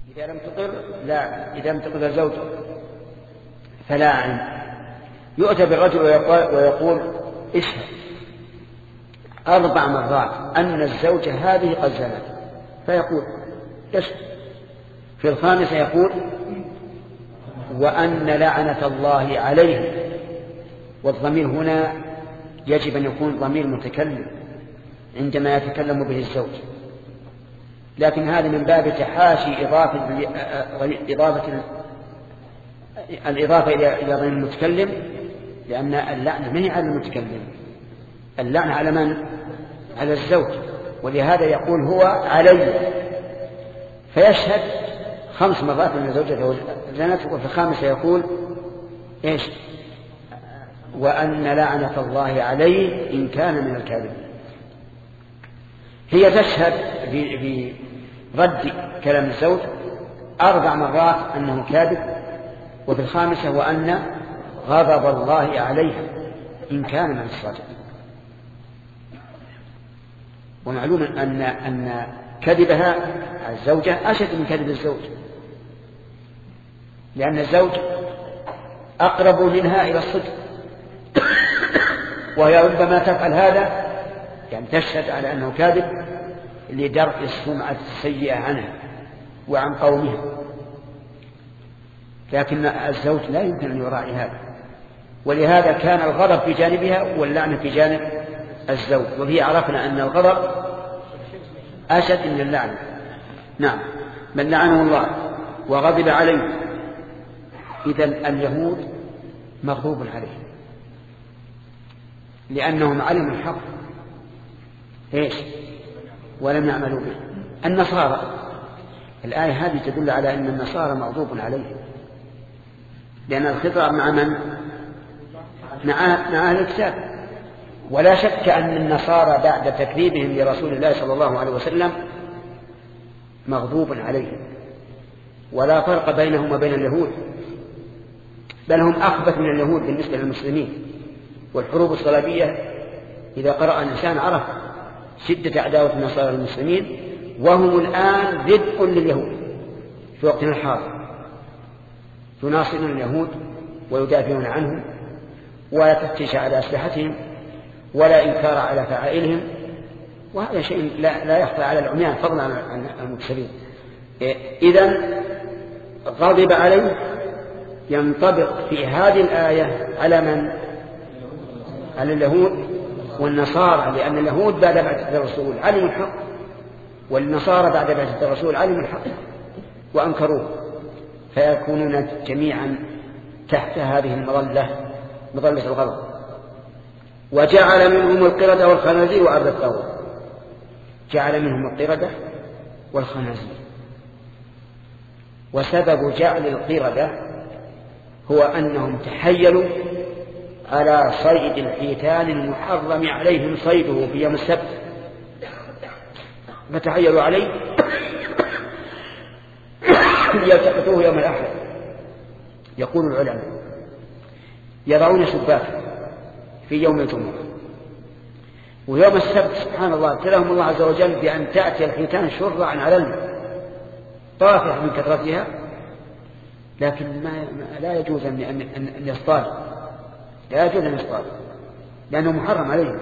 إذا لم تقر لا، إذا لم تقر زوجه فلا عين. يؤتى بالرجل ويقول اشهد 4 مرات أن الزوجة هذه قد زنت، فيقول اشهد. في الخامسة يقول وأن لعنة الله عليه، والضمير هنا يجب أن يكون ضمير متكلم عندما يتكلم به الزوج، لكن هذا من باب تحاشي الإضافة إلى ضمير المتكلم، لأن اللعنة ما هي على المتكلم، اللعنة على من؟ على الزوج، ولهذا يقول هو علي، فيشهد 5 مرات أن زوجته زنت، وفي الخامسة يقول إيش؟ وأن لعنة الله عليه إن كان من الكاذبين. هي تشهد برد كلام الزوج 4 مرات أنه كاذب، وفي الخامسة وأن غضب الله عليها إن كان من الصادق. ومعلوم أن كذبها الزوجة أشد من كذب الزوج، لأن الزوج أقرب منها إلى الصدق، وهي ربما تفعل هذا يعني تشهد على أنه كاذب لدرء السمعة السيئة عنها وعن قومها، لكن الزوج لا يمكن أن يراعي هذا، ولهذا كان الغضب في جانبها واللعنة في جانب الزوج، وهي عرفنا أن الغضب أشد من اللعنة. نعم، من لعنه الله وغضب عليه. إذن اليهود مغضوب عليهم لأنهم علموا الحق إيش ولم يعملوا به. النصارى، الآية هذه تدل على أن النصارى مغضوب عليهم، لأن الخطاب مع من؟ مع أهل الكتاب. ولا شك أن النصارى بعد تكذيبهم لرسول الله صلى الله عليه وسلم مغضوب عليهم، ولا فرق بينهم وبين اليهود، بل هم أخبث من اليهود بالنسبة للمسلمين. والحروب الصليبية إذا قرأ الإنسان عرف شدة عداوة النصارى للمسلمين، وهم الآن ضد لليهود في وقتنا الحاضر، يناصرون اليهود ويدافعون عنهم ولا تفتش على أسلحتهم ولا إنكار على فعائلهم، وهذا شيء لا يخفى على العميان فضلا عن المبصرين. إذن غضب عليه ينطبق في هذه الآية على من؟ على اليهود والنصارى، لأن اليهود بعد بعثة الرسول علموا الحق، والنصارى بعد بعثة الرسول علموا الحق وأنكروه، فيكونون جميعا تحت هذه المظلة، مظلة الغضب. وجعل منهم القردة والخنازير وعبد الطاغوت، جعل منهم القردة والخنازير. وسبب جعل القردة هو أنهم تحيلوا على صيد الحيتان المحرم عليهم صيده في يوم السبت، فتحيلوا عليه يلتقطوه يوم الأحد. يقول العلماء يضعون شباكا في يوم الجمعة، ويوم السبت سبحان الله ابتلاهم الله عز وجل بأن تأتي الحيتان شرعا على الماء طافح من كثرتها، لكن لا يجوز أن يصطاد، لا يجوز أن يصطاد لأنه محرم عليهم.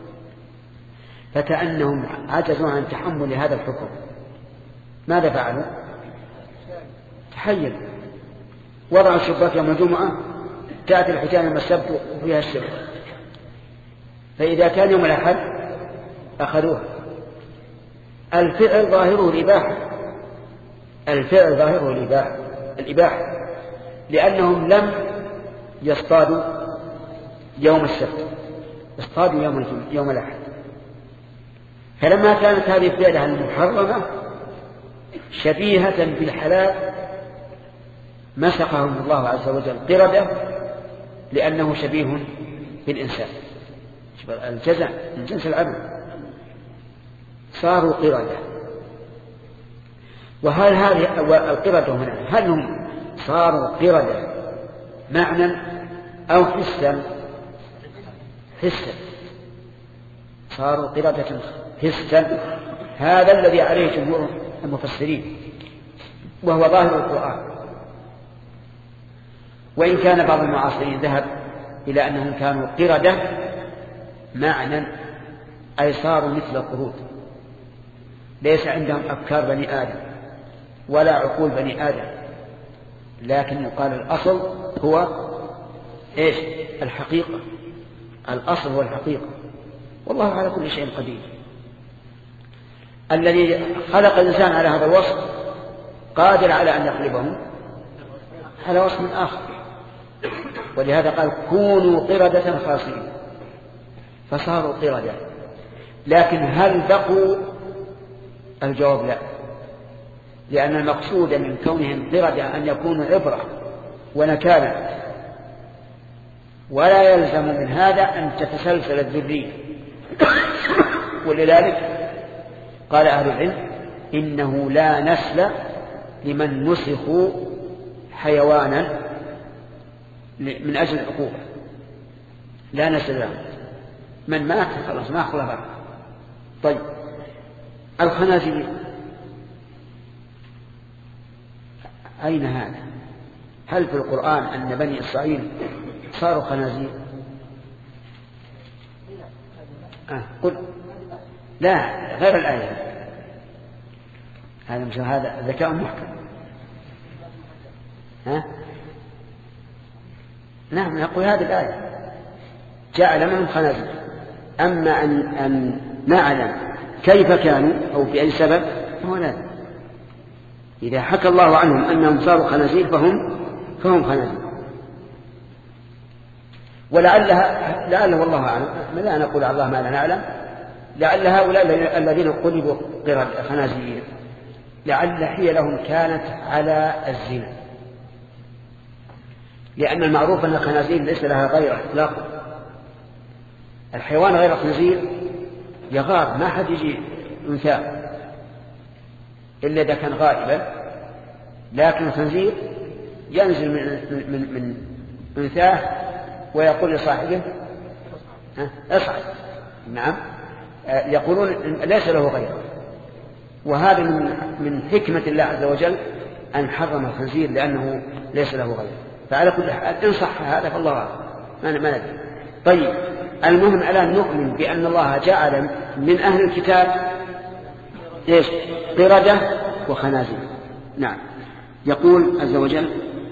فكأنهم عجزوا عن تحمل هذا الحكم، ماذا فعلوا؟ تحيلوا، وضعوا الشباك يوم الجمعة، تأتي الحيتان يوم السبت وفيها الشبك، فإذا كان يوم الأحد أخذوها. الفعل ظاهره الإباحة، الفعل ظاهره الإباحة، لأنهم لم يصطادوا يوم السبت، اصطادوا يوم الأحد. فلما كانت هذه الفعلة المحرمة شبيهة بالحلال مسخهم الله عز وجل قردة، لأنه شبيه بالإنسان، الجزع من جنس العمل، صاروا قردة. وهل هذه القردة هنا هل هم صاروا قردة معنى أو حسا؟ حسا، صاروا قردة حسا، هذا الذي عليه جمهور المفسرين. وهو ظاهر القرآن. وإن كان بعض المعاصرين ذهب إلى أنهم كانوا قردة معنى، أي صاروا مثل القرود، ليس عندهم أفكار بني آدم ولا عقول بني آدم، لكن يقال الأصل هو إيش؟ الحقيقة. الأصل هو الحقيقة، والله على كل شيء قدير. الذي خلق الإنسان على هذا الوصف قادر على أن يقلبه على وصف آخر، ولهذا قال كونوا قردة خاسئين، فصاروا قردة. لكن هل بقوا؟ الجواب لا، لأن المقصود من كونهم قردة أن يكونوا عبرة ونكالا، ولا يلزم من هذا أن تتسلسل الذرية. ولذلك قال أهل العلم إنه لا نسل لمن نسخوا حيوانا من أجل العقوبة، لا نسل له، من مات خلاص ما خلق. طيب الخنازير أين هذا؟ هل في القرآن أن بني إسرائيل صاروا خنازير؟ قل لا، غير الآية. هذا مش هذا ذكاء محكم. نعم نقول هذه الآية جعل منهم خنازير. أما أن نعلم كيف كانوا أو بأي سبب فهو لازم. إذا حكى الله عنهم أنهم صاروا خنازير فهم خنازير. لعله والله أعلم، لا نقول على الله ما لا نعلم، لعل هؤلاء الذين قلبوا خنازير لعل حيلهم كانت على الزنا، لأن المعروف أن الخنازير ليس لها غير إطلاقا. الحيوان غير الخنزير يغار، ما حد يجي أنثى إلا إذا كان غائبا، لكن الخنزير ينزل من أنثاه ويقول لصاحبه اصعد. نعم، يقولون ليس له غيره. وهذا من حكمة الله عز وجل أن حرم الخنزير لأنه ليس له غيره. فعلى كل حال إن صح هذا فالله أعلم، ما ندري. طيب المهم الآن نؤمن بأن الله جعل من أهل الكتاب إيش؟ قردة وخنازير. نعم، يقول عز وجل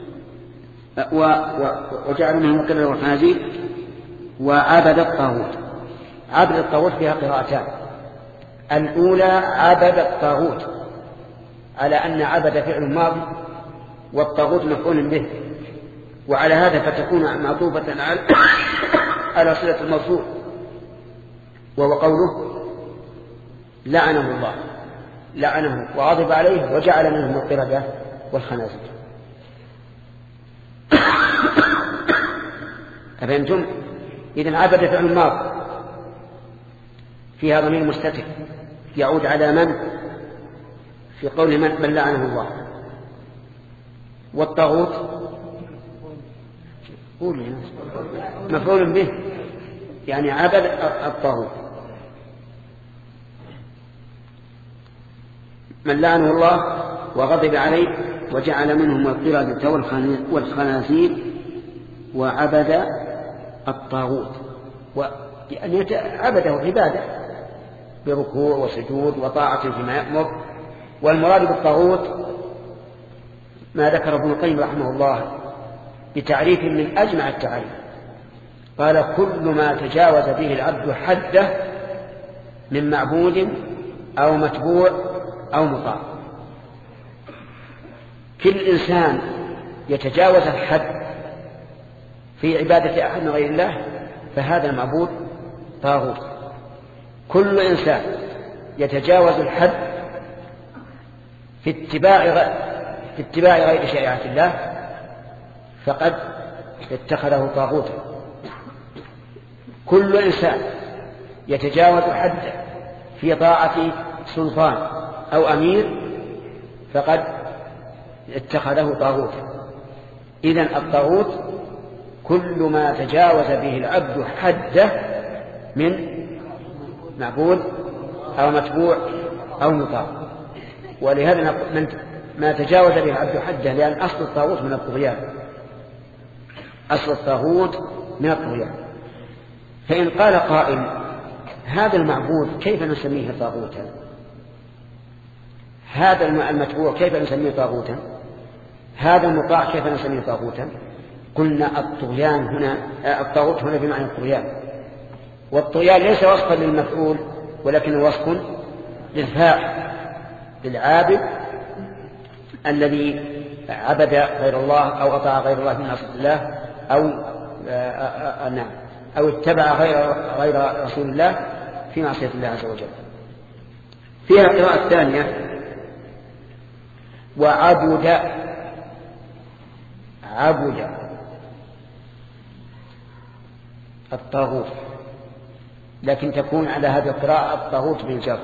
وجعل منهم القردة والخنازير وعبد الطاغوت. عبد الطاغوت فيها قراءتان. الأولى عبد الطاغوت على أن عبد فعل ماضي والطاغوت مفعول به، وعلى هذا فتكون معطوفة على صلة الموصول، وهو قوله لعنه الله، لعنه وغضب عليه وجعل منهم القردة والخنازير. أفهمتم؟ إذن عبد فعل ماضي فيها ضمير مستتر يعود على من في قول من لعنه الله. والطاغوت مفعول به، يعني عبد الطاغوت. من لعنه الله وغضب عليه وجعل منهم القردة والخنازير وعبد الطاغوت، يعني عبده عبادة بركوع وسجود وطاعة فيما يأمر. والمراد بالطاغوت ما ذكر ابن القيم رحمه الله بتعريف من أجمع التعريف، قال كل ما تجاوز به العبد حده من معبود أو متبوع أو مطاع. كل إنسان يتجاوز الحد في عبادة أحد من غير الله فهذا المعبود طاغوت. كل إنسان يتجاوز الحد في اتباع غير شريعة الله فقد اتخذه طاغوتا. كل إنسان يتجاوز الحد في طاعة سلطان أو أمير فقد اتخذه طاغوتا. إذن الطاغوت كل ما تجاوز به العبد حده من معبود أو متبوع أو مطاع. ولهذا ما تجاوز به العبد حده، لأن أصل الطاغوت من الطغيان، أصل الطاغوت من الطغيان. فإن قال قائل هذا المعبود كيف نسميه طاغوتا؟ هذا المتبوع كيف نسميه طاغوتا؟ هذا المطاع كيف نسميه طاغوتا؟ قلنا الطغيان هنا، الطاغوت هنا بمعنى الطغيان، والطغيان ليس وصفا للمفعول ولكن وصف للفاعل، للعابد الذي عبد غير الله أو أطاع غير الله من معصية الله أو اتبع غير رسول الله في معصية الله عز وجل. فيها قراءة ثانية وعبد الطاغوت، لكن تكون على هذه القراءة الطاغوت بالجر،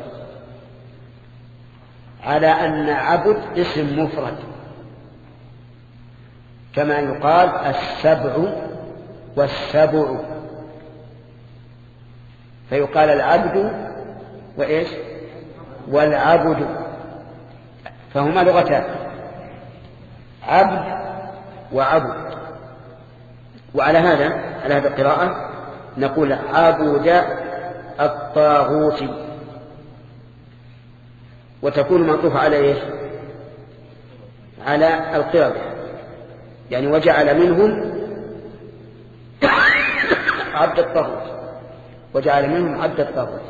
على أن عبد اسم مفرد، كما يقال السبع والسبع، فيقال العبد وإيش والعبد، فهما لغتان، عبد وعبد. وعلى هذه القراءة نقول عبد الطاغوت، وتكون معطوفة على إيش؟ على القردة، يعني وجعل منهم عبد الطاغوت، وجعل منهم عبد الطاغوت.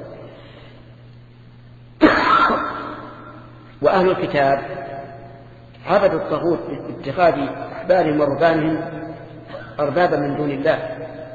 وأهل الكتاب عبدوا الطاغوت باتخاذ أحبارهم ورهبانهم أربابا من دون الله،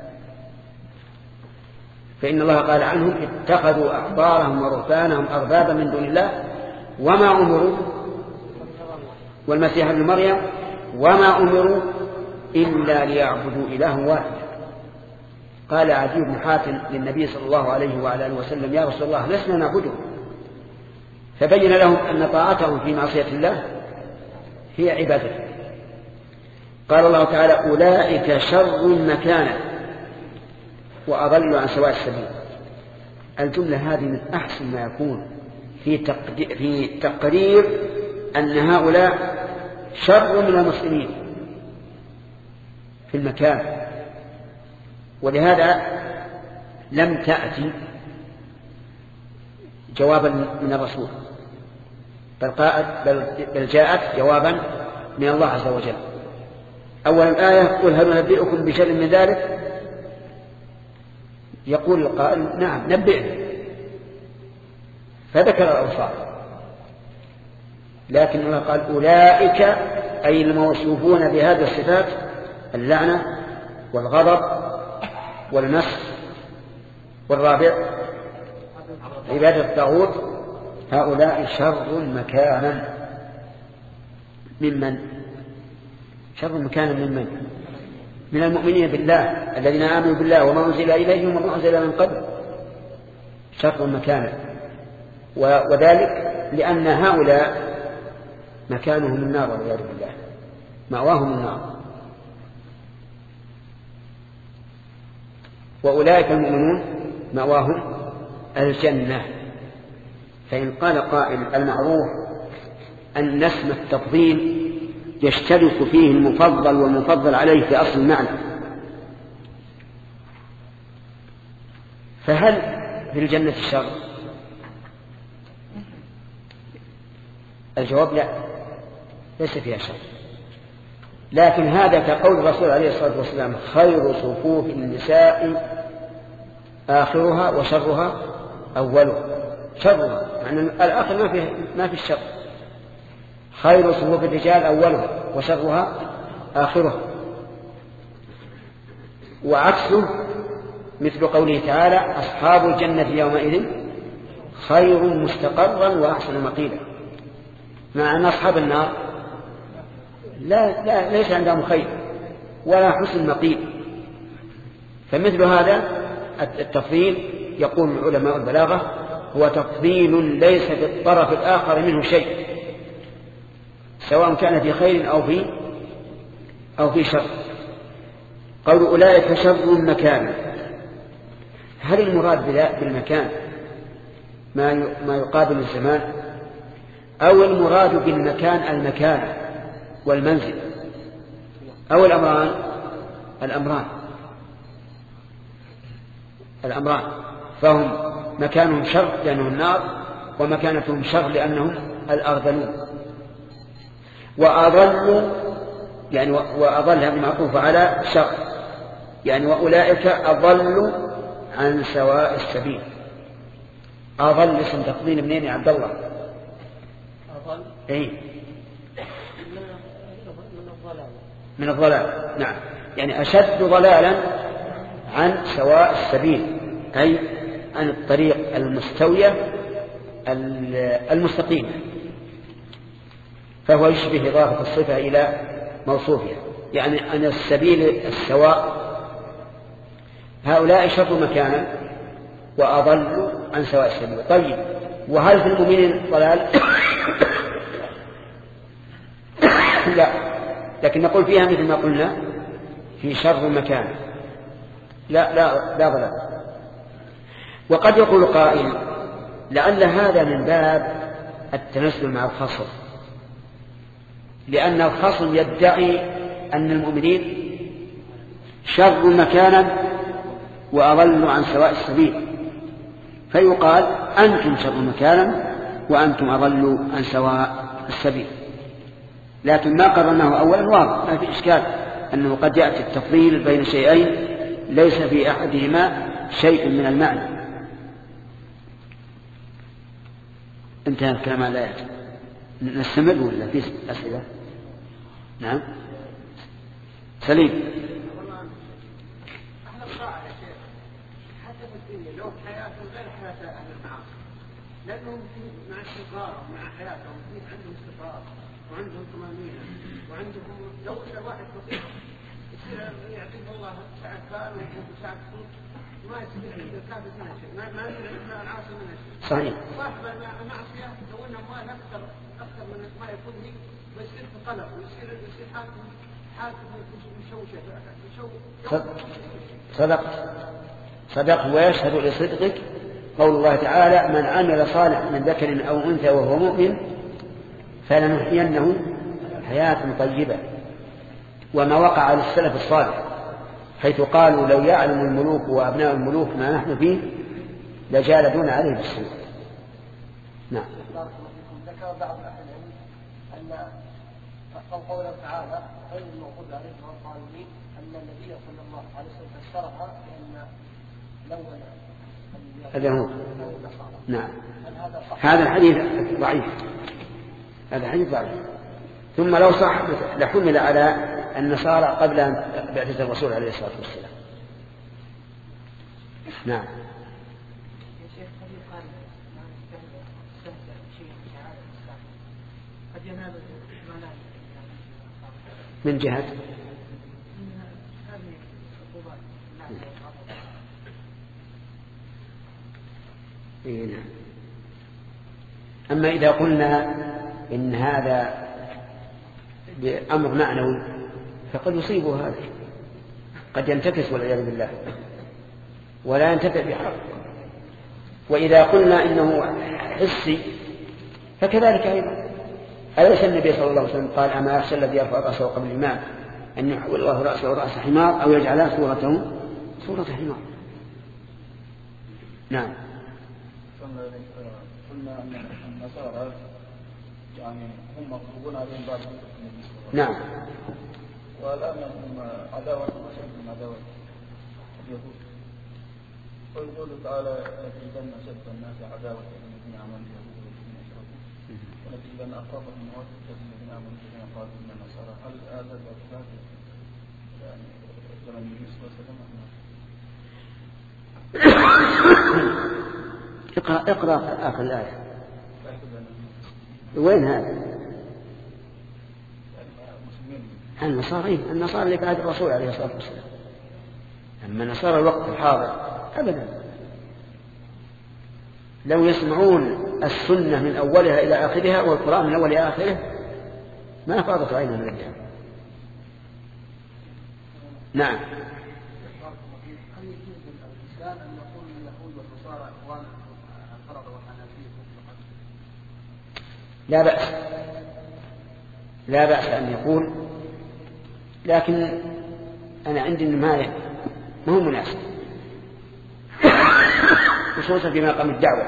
فإن الله قال عنهم اتخذوا أحبارهم ورهبانهم أربابا من دون الله وما أمروا، والمسيح ابن مريم وما أمروا إلا ليعبدوا إلها واحدا. قال عدي بن حاتم للنبي صلى الله عليه وعلى آله وسلم يا رسول الله لسنا نعبده، فبين لهم أن طاعتهم في معصية الله هي عبادته. قال الله تعالى أولئك شر مكانا وأضل عن سواء السبيل. الجملة هذه من أحسن ما يكون في تقرير أن هؤلاء شر من المسلمين في المكان، ولهذا لم تأتي جوابا من الرسول، بل جاءت جوابا من الله عز وجل. أول الآية قل هل ننبئكم بشر من ذلك؟ يقول القائل نعم نبئنا، فذكر الأوصاف، لكن الله قال أولئك أي الموصوفون بهذه الصفات، اللعنة والغضب والمس، والرابع عبادة الطاغوت، هؤلاء شر مكانا ممن شر مكانا من المؤمنين بالله الذين آمنوا بالله وما أنزل إليهم وما أنزل من قبل، شر مكانا. وذلك لأن هؤلاء مكانهم النار والعياذ بالله، مأواهم النار. وأولئك المؤمنون مأواهم الجنة. فإن قال قائل المعروف أن اسم التفضيل يشترك فيه المفضل والمفضل عليه في أصل المعنى، فهل في الجنة شر؟ الجواب لا، ليس فيها شر، لكن هذا كقول الرسول عليه الصلاة والسلام خير صفوف النساء آخرها وشرها أولها. شرها يعني الآخر ما في الشر، خير صفوف الرجال أولها وشرها آخرها. وعكسه مثل قوله تعالى أصحاب الجنة يومئذ خير مستقرا وأحسن مقيلا، مع أن أصحاب النار لا ليس عندهم خير ولا حسن مقيل. فمثل هذا التفضيل يقول علماء البلاغة هو تفضيل ليس في الطرف الآخر منه شيء، سواء كان في خير أو في شر. قول أولئك شر مكانا، هل المراد بالمكان ما يقابل الزمان، أو المراد بالمكان المكان والمنزل، أو الأمران، فهم مكانهم شر لأنه النار، ومكانتهم شر لأنهم الأرذلون. وأضل يعني وأضل هذه معطوفة على شر، يعني وأولئك أضلوا عن سواء السبيل. أضل اسم تفضيل منين يا عبد الله؟ أضل إيه؟ من الضلال. من الضلال، نعم، يعني أشد ضلالا عن سواء السبيل، أي عن الطريق المستوية المستقيمة، فهو يشبه إضافة الصفة إلى موصوفها، يعني عن السبيل السواء. هؤلاء شر مكانا وأضلوا عن سواء السبيل. طيب، وهل في المؤمنين ضلال؟ لا، لكن نقول فيها مثل ما قلنا في شر مكان، لا ضلال. وقد يقول قائل لعل هذا من باب التنزل مع الخصم، لأن الخصم يدعي أن المؤمنين شر مكانا وأضلوا عن سواء السبيل، فيقال أنتم شر مكانا وأنتم أضلوا عن سواء السبيل. لكن ما قررناه أولا واضح، ما في إشكال أنه قد يأتي التفضيل بين شيئين ليس في أحدهما شيء من المعنى. انتهى الكلام على الآيات، نستمر ولا في أسئلة؟ نعم سليم. أهل الطاعة يا شيخ حتى في الدنيا لو حياتهم غير حياة أهل المعاصي، لأنهم مع استقرار ومع حياتهم عندهم استقرار وعندهم طمأنينة وعندهم لو واحد بسيط يصير يعطيه الله ساعة كان وساعة صوت ما يصير الكافر منها شيء، ما يصير العاصي منها شيء. صحيح. صاحب المعصية لو أنه مال أكثر من ما يكون هي ويصير في قلق ويصير حاكم مشوشة. صدق ويشهد لصدقك قول الله تعالى: من عمل صالحا من ذكر أو أنثى وهو مؤمن فلنحيينه حياة طيبة. وما وقع للسلف الصالح حيث قالوا: لو يعلم الملوك وأبناء الملوك ما نحن فيه لجالدون عليه بالسوء. نعم. ذكر بعض أهل العلم أن قوله تعالى غير المغضوب عليهم ولا الضالين أن النبي صلى الله عليه وسلم فسرها بأن لون اليهود. نعم. هذا الحديث ضعيف، هذا حديث ضعيف. ثم لو صح لحمل على النصارى قبل بعثة الرسول عليه الصلاة والسلام. نعم. من جهة أما إذا قلنا إن هذا بأمر معنوي فقد يصيبه هذا، قد ينتكس والعياذ بالله ولا ينتفع بحق. وإذا قلنا إنه حسي فكذلك أيضا. أليس النبي صلى الله عليه وسلم قال: أما يخشى الذي يرفع رأسه قبل الإمام أن يحول الله رأسه رأس حمار أو يجعل صورته صورة حمار. نعم. قلنا أن النصارى يعني هم مغضوبون عليهم بعد نعم. والآن هم عداوة وشد من عداوة اليهود، ويقول تعالى: لتجدن أشد الناس عداوة الذين آمنوا باليهود والذين أشركوا ولتجدن أقربهم مودة الذين آمنوا بالذين قالوا إن النصارى. هل هذا الاعتقاد يعني زمن النبي صلى الله عليه وسلم؟ اقرأ آخر الآية. وين هذا؟ النصارى اللي بعد الرسول عليه الصلاة والسلام. أما نصارى الوقت الحاضر أبدا، لو يسمعون السنة من أولها إلى آخرها والقرآن من أولها إلى آخره ما فاضت عينهم من الجهل. نعم. لا بأس أن يقول، لكن أنا عندي ما هو مناسب، خصوصا في مقام الدعوة.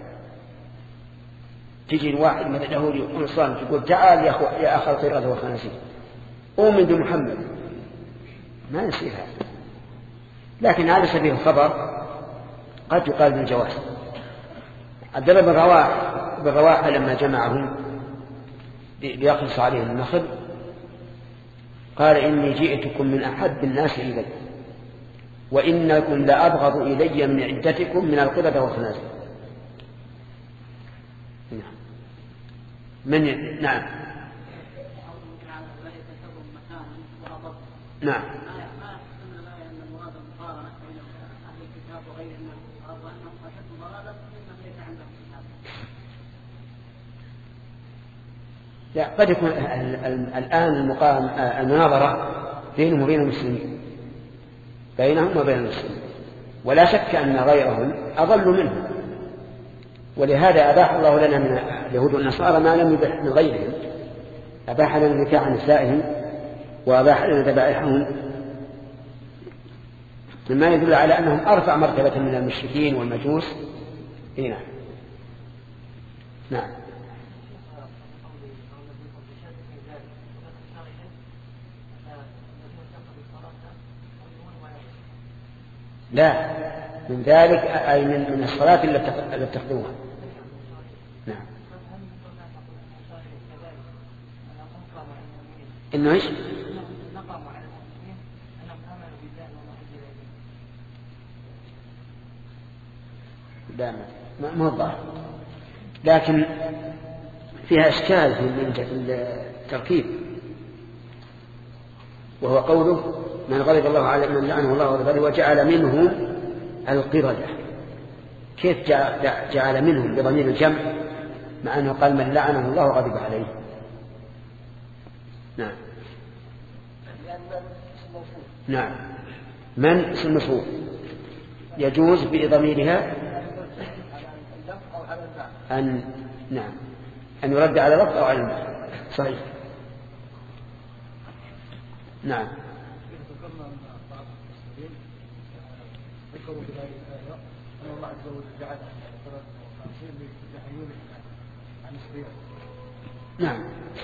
تجي الواحد من اليهودي ونصارى تقول تعال يا أخ القردة والخنازير أؤمن بمحمد، ما يصير هذا. لكن على سبيل الخبر قد يقال بالجواز. عبد الله بن رواحة لما جمعهم ليقص عليهم النخل قال إني جئتكم من أحب الناس إلي، وإنكم لأبغض إلي من عدتكم من القردة والخنازير. نعم نعم لا، قد يكون الآن المناظرة بينهم وبين المسلمين، بينهم وبين المسلمين، ولا شك أن غيرهم أضل منهم، ولهذا أباح الله لنا من اليهود والنصارى ما لم يبح من غيرهم. أباح لنا نكاح نسائهم وأباح لنا ذبائحهم، مما يدل على أنهم أرفع مرتبة من المشركين والمجوس. هنا نعم لا، من ذلك أي من الصلاة التي تخدمها. نعم إنه إيش؟ لا ما هو ظاهر، لكن فيها إشكال في التركيب، وهو قوله من غضب الله على من لعنه الله وغضب وجعل منهم القردة. كيف جعل منهم بضمير الجمع مع أنه قال من لعنه الله وغضب عليه؟ نعم نعم من اسم مفعول يجوز بضميرها أن نعم أن يرد على لفظ أو على المعنى. صحيح. نعم ذكروا في هذه الآية أن الله عز وجل جعل 53 لتحيون عن الصيام. نعم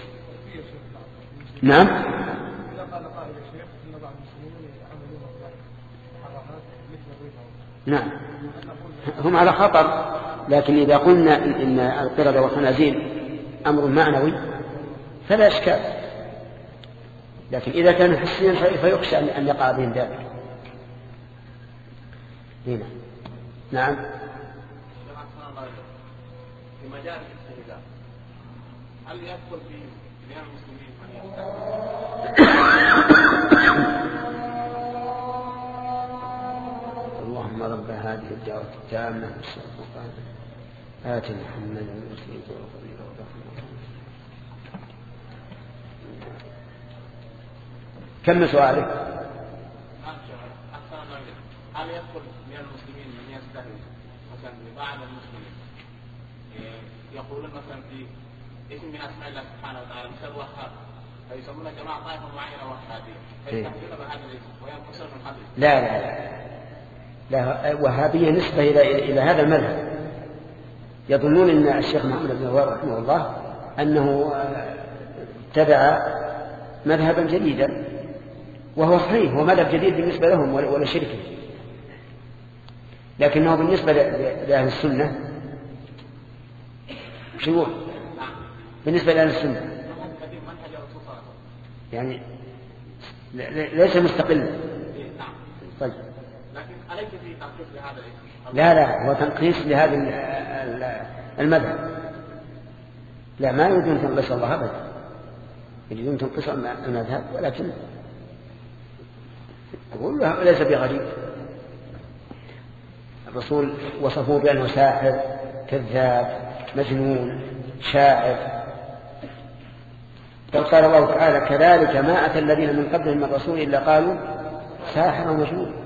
نعم. إذا قال قائل الشيخ أن بعض المسلمين يعملون محرمات مثل الربا. نعم هم على خطر، لكن إذا قلنا إن القردة والخنازير أمر معنوي فلا إشكال، لكن إذا كان حسيا فيخشى أن يقع بهم ذلك. هنا نعم في مجال الاستهلاك هل يدخل في بنيان المسلمين اللهم رب هذه الدعوة التامة آت محمدا الوسيلة والفضيلة والرحمة. كم سؤالك؟ هل يدخل من المسلمين من يستهل مثلا لبعض المسلمين يقولون مثلا في اسم من اسماء الله سبحانه وتعالى مثل الوهاب فيسمون جماعه طائفه معينه وهابيه فيستهلون بهذا الاسم وينقصون من حدث؟ لا لا لا لا، وهابيه نسبه الى هذا المذهب. يظنون ان الشيخ محمد بن الوهاب رحمه الله انه اتبع مذهبا جديدا، وهو صحيح، هو مذهب جديد بالنسبه لهم ولا شركه، لكنه بالنسبة لأهل السنة شو بالنسبة لأهل السنة يعني ليس مستقلا. طيب لكن أليس في تنقيص لهذا؟ لا هو تنقيص لهذا المذهب. لا، ما يريدون تنقيص الله أبدا، يريدون تنقيص المذهب، ولكن أقول له ليس بغريب. الرسول وصفوه بأنه ساحر كذاب مجنون شاعر، بل قال الله تعالى كذلك ما أتى الذين من قبلهم من رسول إلا قالوا ساحر ومجنون.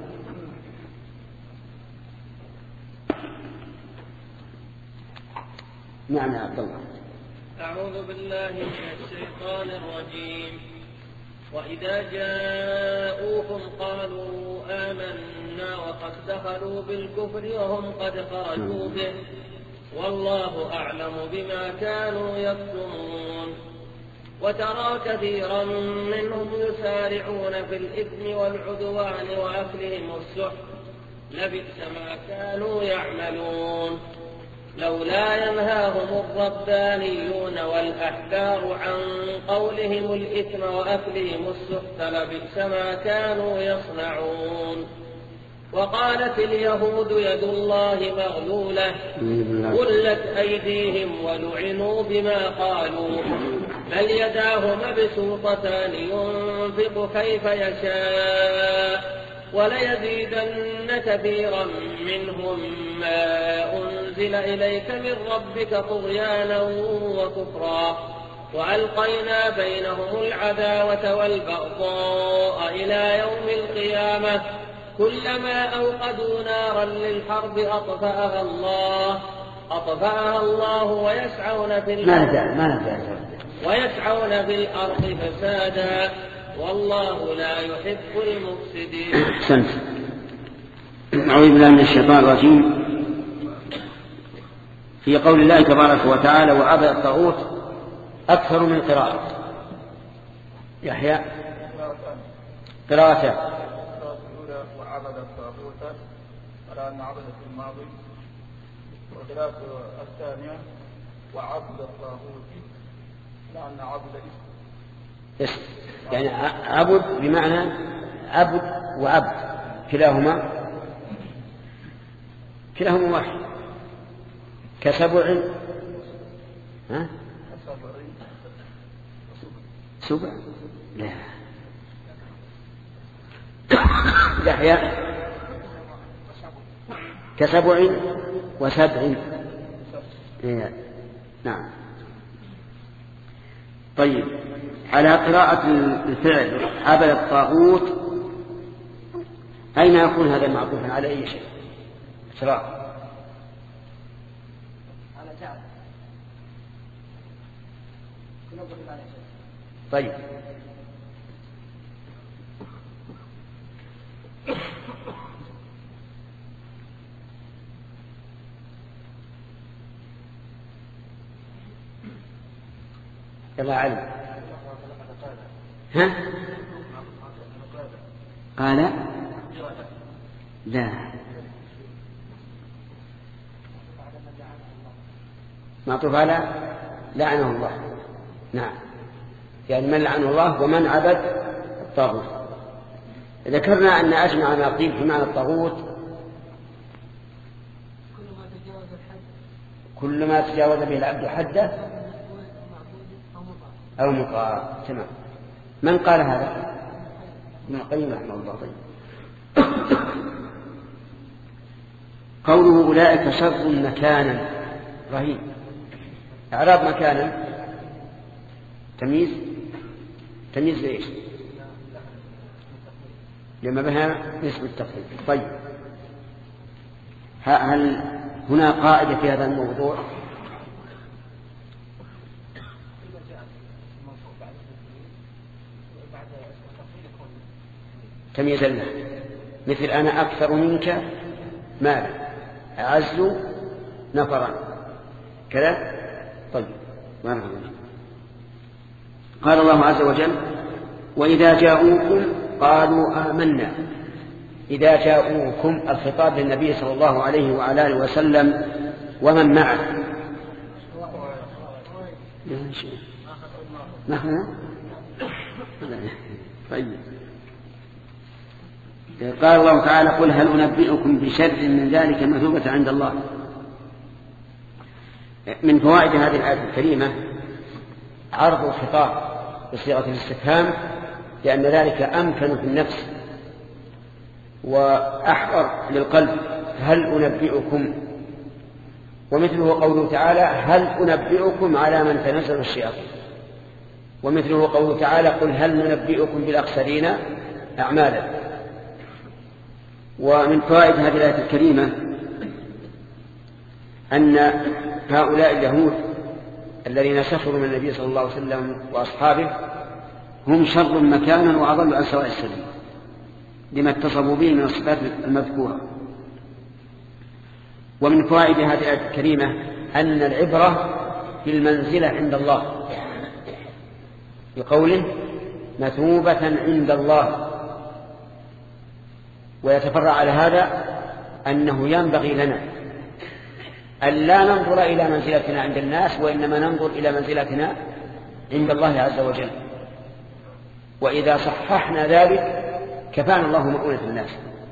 نعم يا عبد الله. أعوذ بالله من الشيطان الرجيم. وإذا جاءوكم قالوا آمنا وقد دخلوا بالكفر وهم قد خرجوا به والله أعلم بما كانوا يكتمون. وترى كثيرا منهم يسارعون في الإثم والعدوان وأكلهم السحت لبئس ما كانوا يعملون. لولا ينهاهم الربانيون والأحبار عن قولهم الإثم وأكلهم السحت لبئس ما كانوا يصنعون. وقالت اليهود يد الله مغلولة غلت أيديهم ولعنوا بما قالوا بل يداه مبسوطتان ينفق كيف يشاء وليزيدن كثيرا منهم ما أنزل إليك من ربك طغيانا وكفرا وألقينا بينهم العداوة والبغضاء إلى يوم القيامة كلما أوقدوا نارا للحرب أطفأها الله ويسعون في الأرض فسادا والله لا يحب المفسدين. أحسنت. أعوذ بالله من الشيطان الرجيم. في قول الله تبارك وتعالى وعبد الطاغوت أكثر من قراءة. يحيى قراءته وعبد الطاغوت على أن عبد في الماضي والقراءة الثانية وعبد الطاغوت لأن عبد اسم يعني عبد بمعنى عبد وعبد كلاهما واحد كسبع سبع لا يحيى كسبع وسبع نعم. طيب على قراءة الفعل عبد الطاغوت أين يكون هذا معطوفا على أي شيء؟ إسراء طيب يلا علم ها قال لا معطوف على لعنه الله. نعم يعني من لعنه الله ومن عبد الطاغوت. ذكرنا أن أجمع ما قيل في معنى الطاغوت كل ما تجاوز به العبد حده أو مطاع. تمام. من قال هذا؟ ابن القيم رحمه الله. قوله أولئك شر مكانا رهيب. إعراب مكانا تمييز ليش؟ لما بها نسبة التقدير. طيب هل هنا قاعدة في هذا الموضوع؟ تمييز له مثل أنا أكثر منك مالا أعز نفرا كذا. طيب قال الله عز وجل وإذا جاءوكم قالوا آمنا. إذا جاءوكم الخطاب للنبي صلى الله عليه وعلى آله وسلم ومن معه. طيب قال الله تعالى قل هل أنبئكم بشر من ذلك مثوبة عند الله. من فوائد هذه الآية الكريمة عرض الخطاب بصيغة الاستفهام لأن ذلك أمكن في النفس وأحقر للقلب. هل أنبئكم ومثله قوله تعالى هل أنبئكم على من تنزل الشياطين ومثله قوله تعالى قل هل ننبئكم بالأخسرين أعمالا. ومن فوائد هذه الآية الكريمة أن هؤلاء اليهود الذين سخروا من النبي صلى الله عليه وسلم وأصحابه هم شر مكانا وأضل عن سواء السبيل لما اتصفوا به من الصفات المذكورة. ومن فوائد هذه الآية الكريمة أن العبرة في المنزلة عند الله، بقوله مثوبة عند الله. ويتفرع على هذا أنه ينبغي لنا أن لا ننظر إلى منزلتنا عند الناس، وإنما ننظر إلى منزلتنا عند الله عز وجل. وإذا صححنا ذلك كفانا الله مؤونة الناس.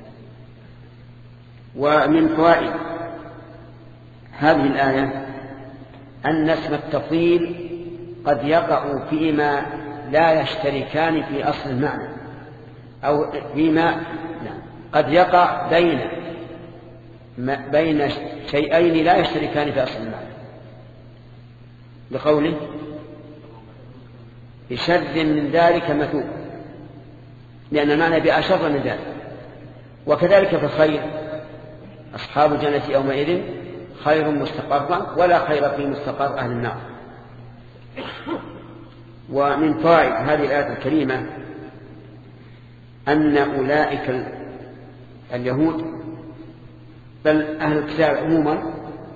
ومن فوائد هذه الآية أن اسم التفضيل قد يقع فيما لا يشتركان في أصل المعنى، أو فيما قد يقع بين شيئين لا يشتركان في أصل المعنى، لقوله بشر من ذلك مثوب، لأن المعنى بأشر من ذلك. وكذلك في الخير، أصحاب الجنة يومئذ خير مستقرا ولا خير في مستقر أهل النار. ومن فوائد هذه الآية الكريمة أن أولئك اليهود بل أهل الكتاب عموما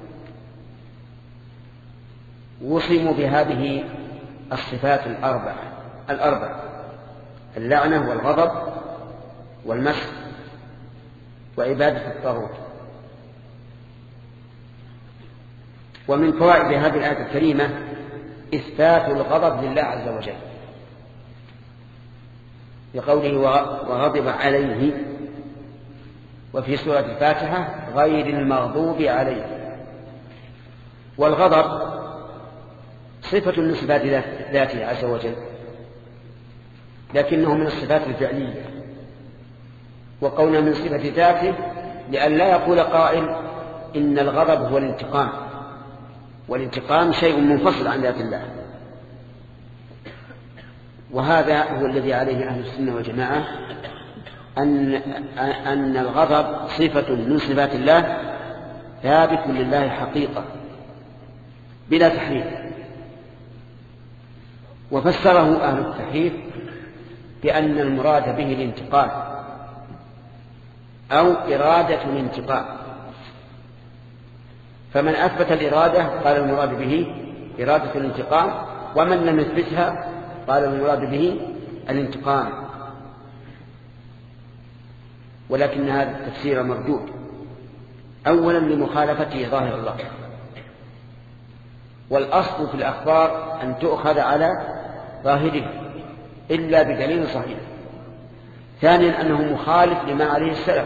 وصموا بهذه الصفات الأربع: اللعنة والغضب والمسخ وعبادة الطاغوت. ومن فوائد هذه الآية الكريمة إثبات الغضب لله عز وجل، بقوله وغضب عليه، وفي سورة الفاتحة غير المغضوب عليه. والغضب صفة من صفات ذاته عز وجل، لكنه من الصفات الفعلية، وقولنا من صفة ذاته لأن لا يقول قائل إن الغضب هو الانتقام، والانتقام شيء منفصل عن ذات الله. وهذا هو الذي عليه أهل السنة والجماعة، أن الغضب صفة من صفات الله ثابت لله حقيقة بلا تحريف. وفسره أهل التحريف بأن المراد به الانتقام أو إرادة الانتقام، فمن أثبت الإرادة قال المراد به إرادة الانتقام، ومن لم يثبتها قال المراد به الانتقام. ولكن هذا التفسير مردود، أولا لمخالفته ظاهر الله، والأصل في الأخبار أن تؤخذ على ظاهره إلا بدليل صحيح. ثانيا أنه مخالف لما عليه السلف،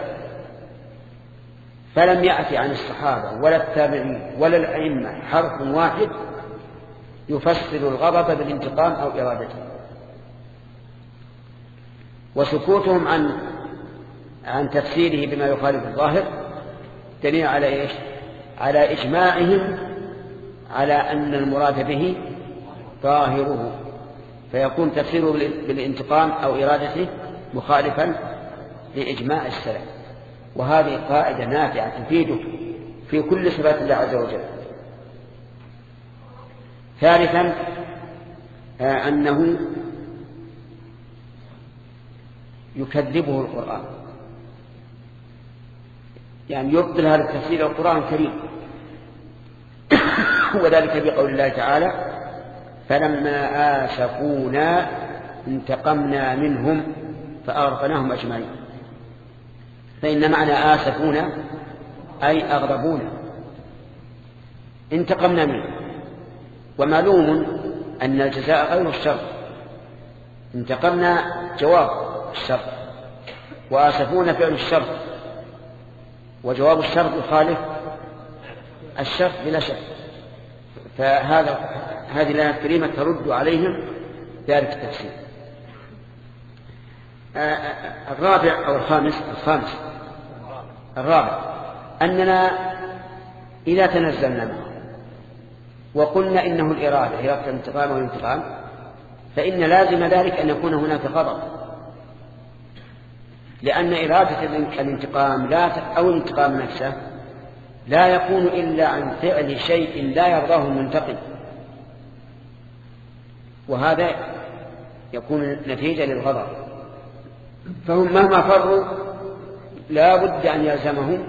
فلم يأتي عن الصحابة ولا التابعين ولا الأئمة حرف واحد يفسر الغضب بالانتقام أو إرادته. وسكوتهم عن تفسيره بما يخالف الظاهر دليل على إيش؟ على إجماعهم على أن المراد به ظاهره، فيكون تفسيره بالانتقام أو إرادته مخالفا لإجماع السلف. وهذه قاعدة نافعة تفيدك في كل صفات الله عز وجل. ثالثا أنه يكذبه القرآن، يعني يبطل هذا التفسير القرآن الكريم، وذلك بقول الله تعالى فلما آسفونا انتقمنا منهم فأغرقناهم أجمعين. فإن معنى آسفونا أي أغضبونا، انتقمنا منهم. ومعلوم أن الجزاء غير الشر، انتقمنا جواب الشر، وآسفونا فعل الشر، وجواب الشر يخالف الشر بلا شك. هذه الآية الكريمة ترد عليهم ذلك التفسير. الرابع أو الرابع أننا إذا تنزلنا معه وقلنا إنه الإرادة الانتقام والانتقام، فإن لازم ذلك أن يكون هناك غضب، لأن إرادة الانتقام أو الانتقام نفسه لا يكون إلا عن فعل شيء لا يرضاه المنتقم، وهذا يكون نتيجة للغضب، فهم مهما فروا لا بد أن يلزمهم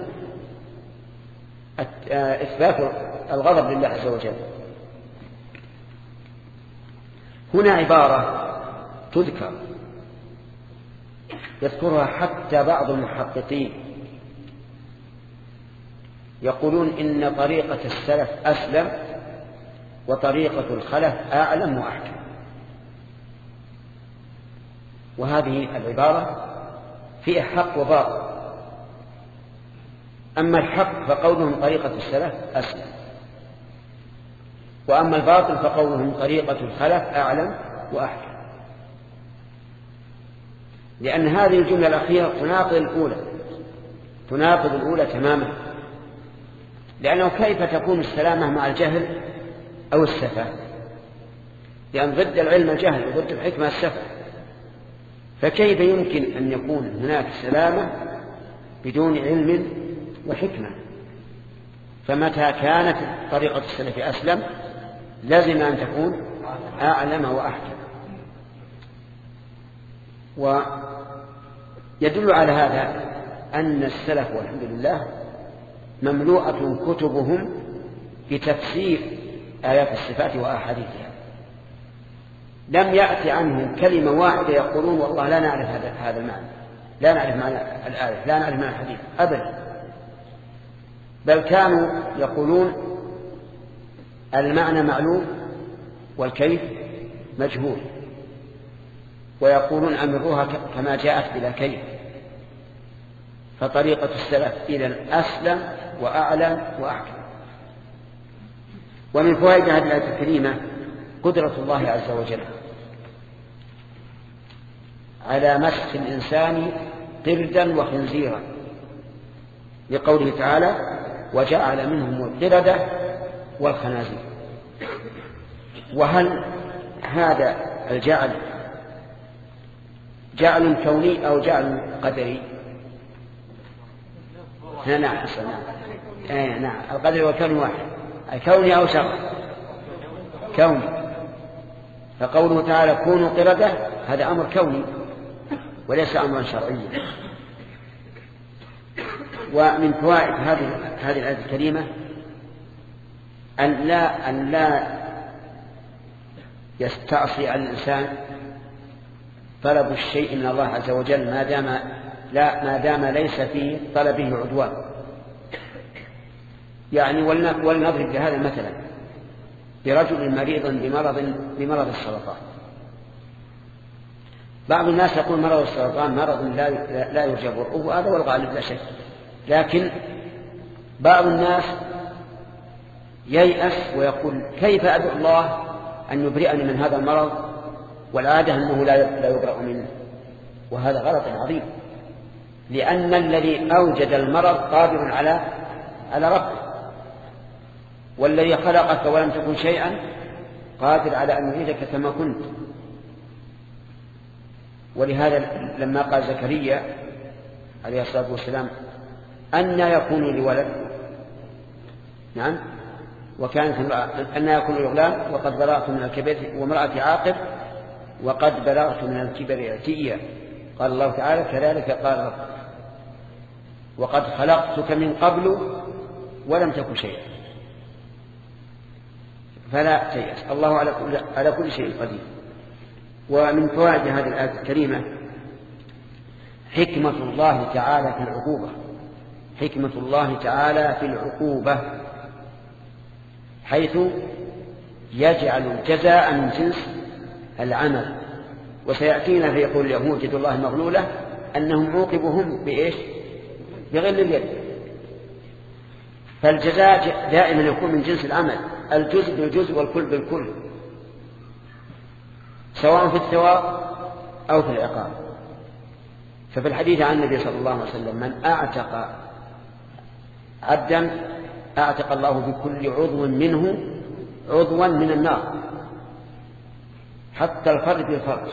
إثبات الغضب لله عز وجل. هنا عبارة تذكر يذكرها حتى بعض المحققين، يقولون إن طريقة السلف أسلم وطريقة الخلف أعلم وأحكم. وهذه العبارة فيها حق وباطل. أما الحق فقولهم طريقة السلف أسلم، وأما الباطل فقولهم طريقة الخلف أعلم وأحكم، لأن هذه الجملة الأخيرة تناقض الأولى تماما، لأنه كيف تكون السلامة مع الجهل أو السفة؟ لأن ضد العلم الجهل وضد الحكمة السفة، فكيف يمكن أن يكون هناك سلامة بدون علم وحكمة؟ فمتى كانت طريقة السلف أسلم لازم أن تكون أعلم وأحكم. ويدل على هذا أن السلف والحمد لله مملوءة كتبهم بتفسير آيات الصفات وأحاديثها، لم يأتي عنهم كلمة واحدة يقولون والله لا نعرف هذا المعنى، لا نعرف معنى الآية، لا نعرف معنى الحديث أبدا، بل كانوا يقولون المعنى معلوم والكيف مجهول، ويقولون أمروها كما جاءت بلا كيف. فطريقة السلف إذن أسلم وأعلم وأحكم. ومن فوائد هذه الآية الكريمة قدرة الله عز وجل على مسخ الإنسان قردا وخنزيرا، لقوله تعالى وجعل منهم القردة والخنازير. وهل هذا الجعل جعل كوني أو جعل قدري؟ نعم القدر والكون واحد، كوني أو شرعي؟ كوني. فقوله تعالى كونوا قردة هذا أمر كوني وليس أمرا شرعيا. ومن فوائد هذه الآية الكريمة أن لا يستعصي على الإنسان طلب الشيء من الله عز وجل ما دام ليس في طلبه عدوان. يعني ولنضرب بهذا مثلا برجل مريض بمرض السرطان. بعض الناس يقول مرض السرطان مرض لا يرجى برؤه، وهذا هو الغالب لا شك، لكن بعض الناس ييأس ويقول كيف أدعو الله أن يبرئني من هذا المرض والعادة أنه لا يبرأ منه. وهذا غلط عظيم، لأن الذي أوجد المرض قادر على رفعه، والذي خلقك ولم تكن شيئا قادر على أن يعيدك كما كنت. ولهذا لما قال زكريا عليه الصلاة والسلام أن يكون لي ولد، نعم، وكانت أن يكون لي غلام وقد بلغت من الكبر وامرأتي عاقر وقد بلغت من الكبر عتيا، قال الله تعالى كذلك قال ربك وقد خلقتك من قبل ولم تكن شيئا. فلا تيأس، الله على كل شيء قدير. ومن فوائد هذه الآية الكريمة حكمة الله تعالى في العقوبة، حكمة الله تعالى في العقوبة، حيث يجعل الجزاء من جنس العمل. وسيأتينا في قول اليهود يد الله مغلولة أنهم عوقبهم بإيش؟ بغل اليد. فالجزاء دائما يكون من جنس العمل، الجزء بالجزء والكل بالكل، سواء في الثواب أو في العقاب. ففي الحديث عن النبي صلى الله عليه وسلم من أعتق عبدا أعتق الله بكل عضو منه عضوا من النار، حتى الفرد بالفرد.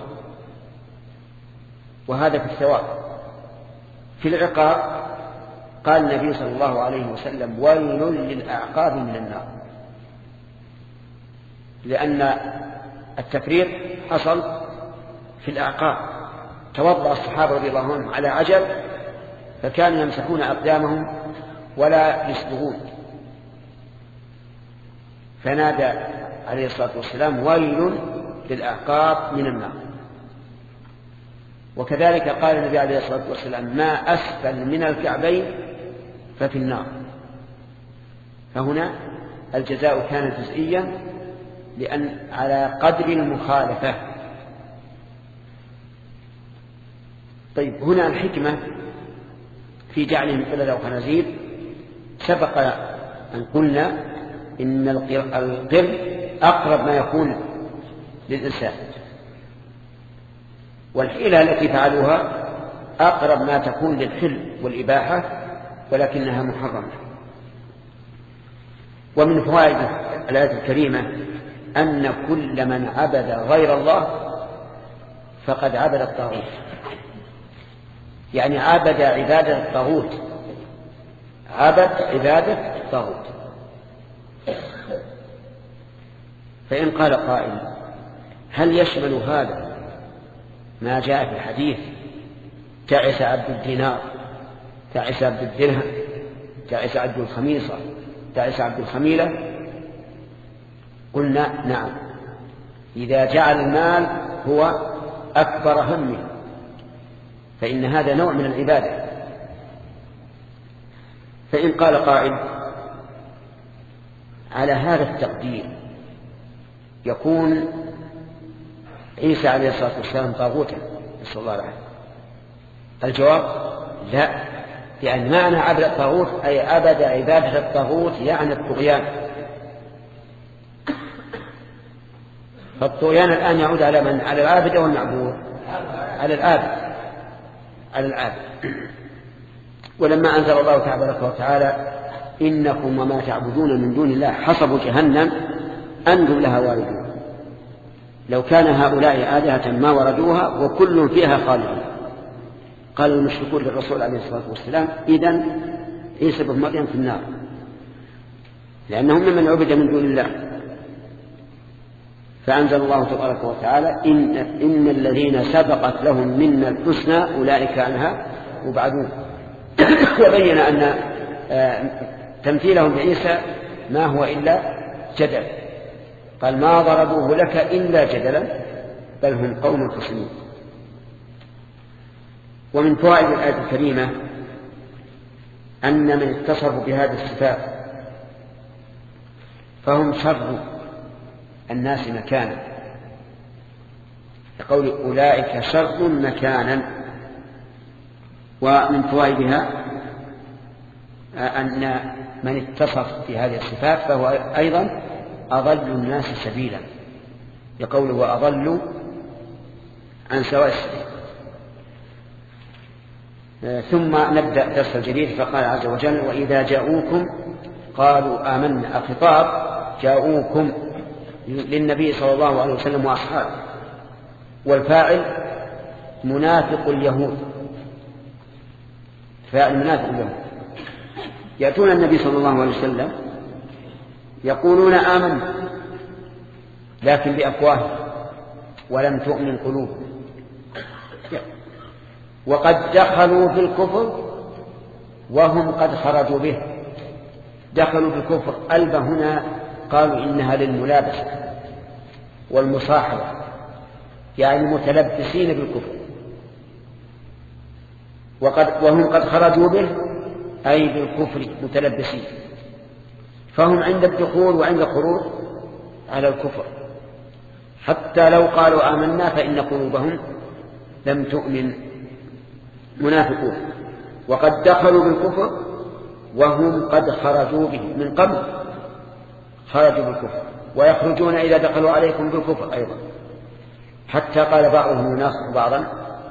وهذا في الثواب. في العقاب قال النبي صلى الله عليه وسلم ويل للأعقاب من النار، لأن التفريط حصل في الأعقاب. توضأ الصحابة رضي الله عنهم على عجل فكانوا يمسحون أقدامهم ولا يسبغون، فنادى عليه الصلاة والسلام: ويل للأعقاب من النار. وكذلك قال النبي عليه الصلاة والسلام: ما أسفل من الكعبين ففي النار. فهنا الجزاء كان جزئيا لأن على قدر المخالفة. طيب، هنا الحكمة في جعلهم قردة وخنازير. سبق أن قلنا إن القرد أقرب ما يكون للإنسان، والحيلة التي فعلوها أقرب ما تكون للحل والإباحة، ولكنها محرمة. ومن فوائد الآية الكريمة أن كل من عبد غير الله فقد عبد الطاغوت، يعني عبد عبادة الطاغوت، عبد عبادة الطاغوت. فإن قال قائل: هل يشمل هذا ما جاء في الحديث تعس عبد الدينار، تعس عبد الدرهم، تعس عبد الخميصة، تعس عبد الخميلة؟ قلنا نعم، إذا جعل المال هو أكبر همه فإن هذا نوع من العبادة. فإن قال قائل: على هذا التقدير يكون عيسى عليه الصلاة والسلام طاغوتا، نسأل الله العافية؟ الجواب: لا، لأن معنى عبد الطاغوت أي عبد عبادة الطاغوت، يعني الطغيان. فالطغيان الآن يعود على من؟ على العابد أو المعبود؟ على العابد، على العابد. ولما أنزل الله تبارك وتعالى: إنكم وما تعبدون من دون الله حصب جهنم أنتم لها واردون، لو كان هؤلاء آلهة ما وردوها وكل فيها خالدون. قال المشركون للرسول عليه الصلاة والسلام: إذن عيسى بن مريم في النار، لأنهم ممن عبد من دون الله. فأنزل الله تبارك وتعالى: إن الذين سبقت لهم منا الحسنى أولئك عنها مبعدون. وبين أن تمثيلهم بعيسى ما هو إلا جدل. قال: ما ضربوه لك إلا جدلا بل هم قوم خصمون. ومن فوائد الآية الكريمة أن من اتصفوا بهذه الصفات فهم شر الناس مكانا، يقول: أولئك شر مكانا. ومن فوائدها أن من اتصف بهذه الصفات فهو أيضا أضل الناس سبيلا، يقول: وأضل عن سواء السبيل. ثم نبدأ درس الجديد. فقال عز وجل: وإذا جاءوكم قالوا آمنا. الخطاب جاءوكم للنبي صلى الله عليه وسلم وأصحابه، والفاعل منافق اليهود، فاعل منافق اليهود يأتون النبي صلى الله عليه وسلم يقولون آمنا لكن بأفواههم ولم تؤمن قلوبهم، وقد دخلوا في الكفر وهم قد خرجوا به. دخلوا في الكفر، ألب هنا قالوا إنها للملابسة والمصاحبة، يعني متلبسين بالكفر، وهم قد خرجوا به أي بالكفر متلبسين، فهم عند الدخول وعند الخروج على الكفر، حتى لو قالوا آمنا فإن قلوبهم لم تؤمن، منافقون. وقد دخلوا بالكفر وهم قد خرجوا به من قبل، خرجوا بالكفر ويخرجون إذا دخلوا عليكم بالكفر أيضا، حتى قال بعضهم يناصح بعضا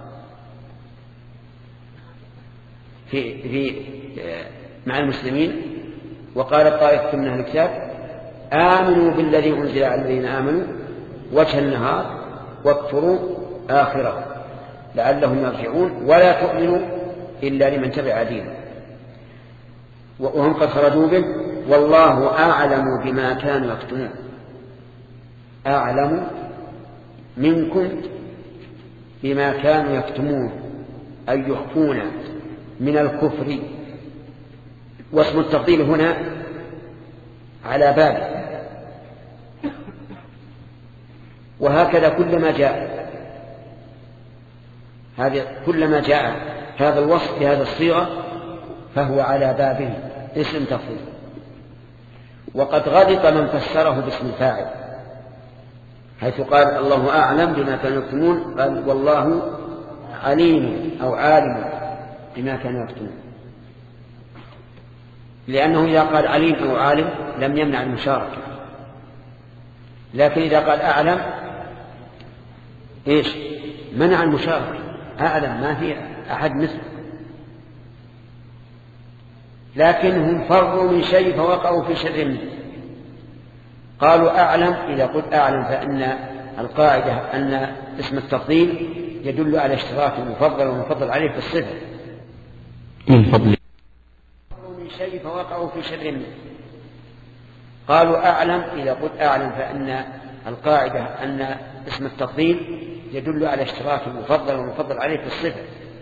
في مع المسلمين. وقال طائفة من أهل الكتاب: آمنوا بالذي أنزل على الذين آمنوا وجه النهار واكفروا آخره لعلهم يرجعون ولا تؤمنوا إلا لمن تبع دينه. وهم قد خرجوا به والله أعلم بما كانوا يكتمون. أعلم منكم بما كانوا يكتمون أي يخفون من الكفر. واسم التفضيل هنا على باب، وهكذا كلما جاء هذا الوصف بهذا الصيغة فهو على بابه اسم تفضيل. وقد غلط من فسره باسم الفاعل، حيث قال الله أعلم بما كانوا يكتمون، قال والله عليم أو عالم بما كانوا يكتمون، لأنه إذا قال عليم أو عالم لم يمنع المشاركة. لكن إذا قال أعلم إيش؟ منع المشاركة. أعلم ما في أحد مثله، لكنهم فروا من شيء فوقعوا في شر منه. قالوا أعلم، إذا قلت أعلم فإن القاعدة أن اسم التفضيل يدل على اشتراك المفضل والمفضل عليه في الصفة. من شيء فوقعوا في شر منه. قالوا أعلم، إذا قلت أعلم فإن القاعدة أن اسم التفضيل يدل على اشتراك المفضل والمفضل عليه في الصفة.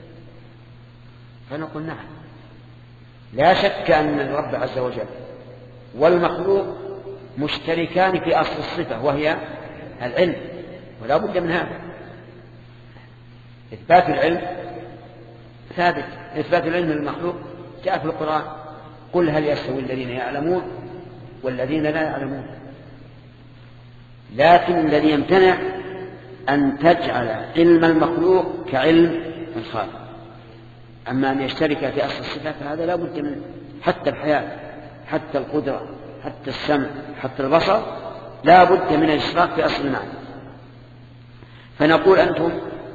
فنقول نعم، لا شك أن الرب عز وجل والمخلوق مشتركان في أصل الصفة وهي العلم، ولا بد من هذا. إثبات العلم ثابت، إثبات العلم للمخلوق جاء في القرآن: قل هل يستوي الذين يعلمون والذين لا يعلمون. لكن الذي يمتنع أن تجعل علم المخلوق كعلم الخالق. أما أن يشترك في أصل الصفة فهذا لا بد منه، حتى الحياة، حتى القدرة، حتى السمع، حتى البصر، لا بد من الاشتراك في أصل المعنى. فنقول أنتم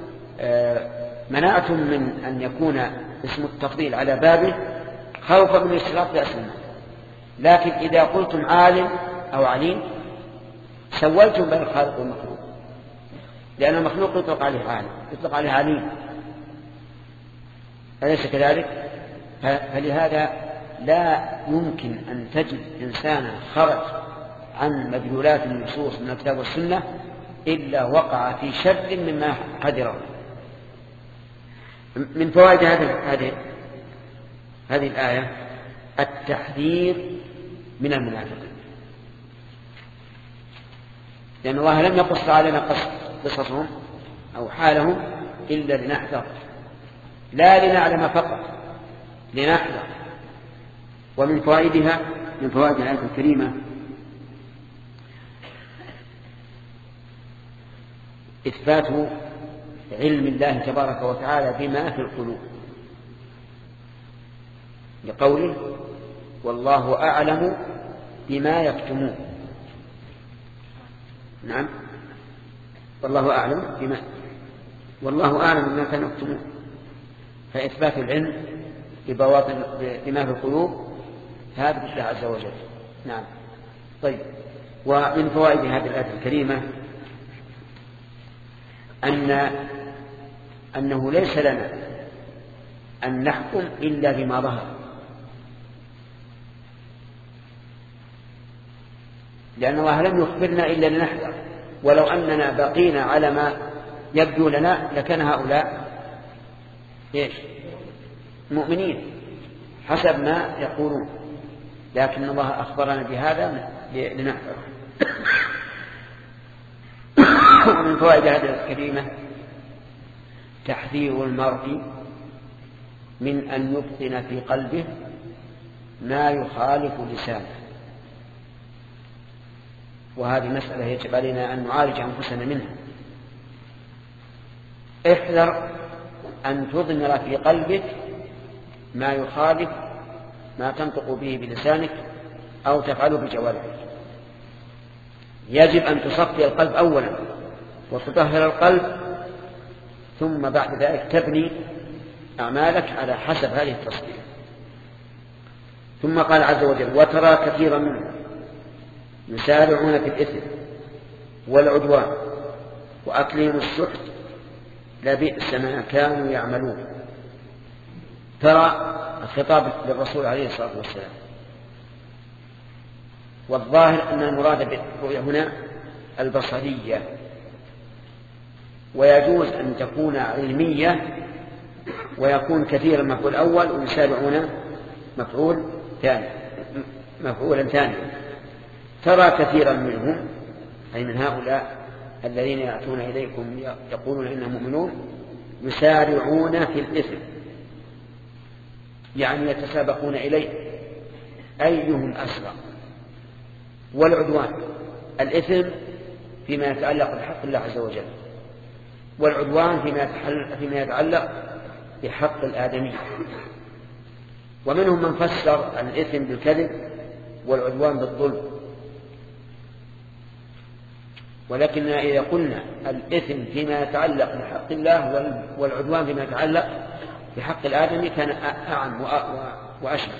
منعتم من أن يكون اسم التفضيل على بابه خوفا من الاشتراك في أصل المعنى. لكن إذا قلتم عالم أو عليم سولتم بين الخالق والمخلوق، لأن المخلوق يطلق عليه عالم، يطلق عليه عليم، أليس كذلك؟ فلهذا لا يمكن أن تجد إنسانا خرج عن مدلولات النصوص من الكتاب والسنة إلا وقع في شر مما قدره. من فوائد هذه الآية التحذير من المنافقين، لأن الله لم يقص علينا قصصهم أو حالهم إلا لنحذر، لا لنعلم فقط، لنحذر. ومن فوائدها، من فوائد الآية الكريمة، إثبات علم الله تبارك وتعالى بما في القلوب، لقوله والله أعلم بما يكتمون. نعم، والله أعلم بما كانوا يكتمون. فإثبات العلم بما في القلوب ثابت لله عز وجل. نعم. طيب، ومن فوائد هذه الآية الكريمة أنه ليس لنا أن نحكم إلا بما ظهر، لأن الله لم يخبرنا إلا لنحذر. ولو أننا بقينا على ما يبدو لنا لكان هؤلاء مؤمنين حسب ما يقولون، لكن الله أخبرنا بهذا لنحذر. ومن فوائد هذه الكريمة تحذير المرء من أن يبطن في قلبه ما يخالف لسانه. وهذه مسألة يجب علينا أن نعالج أنفسنا منها. احذر أن تضمر في قلبك ما يخالف ما تنطق به بلسانك أو تفعله بجوارحك. يجب أن تصفي القلب أولا وتطهر القلب، ثم بعد ذلك تبني أعمالك على حسب هذه التصفية. ثم قال عز وجل وترى كثيرا منهم يسارعون في الإثم والعدوان وأكلهم السحت لبئس ما كانوا يعملون. ترى الخطاب للرسول عليه الصلاة والسلام، والظاهر أن المراد بالرؤية هنا البصرية، ويجوز أن تكون علمية ويكون كثيرا مفعول أول ويسابعون مفعولا ثانيا. ترى كثيرا منهم أي من هؤلاء الذين يأتون إليكم يقولون إنهم مؤمنون يسارعون في الإثم، يعني يتسابقون إليه أيهم أسرع. والعدوان الإثم فيما يتعلق بحق الله عز وجل، والعدوان فيما يتعلق بحق الآدمي. ومنهم من فسر الإثم بالكذب والعدوان بالظلم، ولكننا إذا قلنا الإثم فيما يتعلق بحق الله والعدوان فيما يتعلق بحق الآدمي كان أعم وأشمل.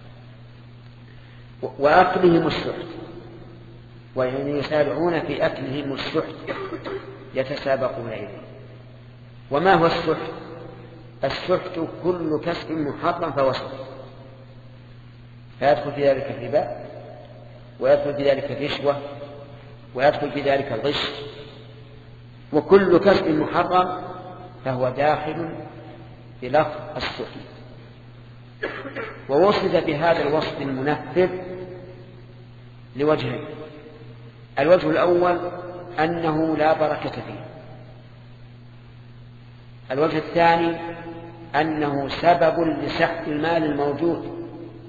وأكلهم السحت، ويعني يسارعون في أكلهم السحت يتسابقون إليه. وما هو السحت؟ السحت كل كسب محرم فهو سحت، فيدخل في ذلك الربا، ويدخل في ذلك الرشوة، ويدخل في ذلك الغش، وكل كسب محرم فهو داخل بلفظ السحت. ووصف بهذا الوصف المنفذ لوجهين: الوجه الأول أنه لا بركة فيه، الوجه الثاني أنه سبب لسحب المال الموجود،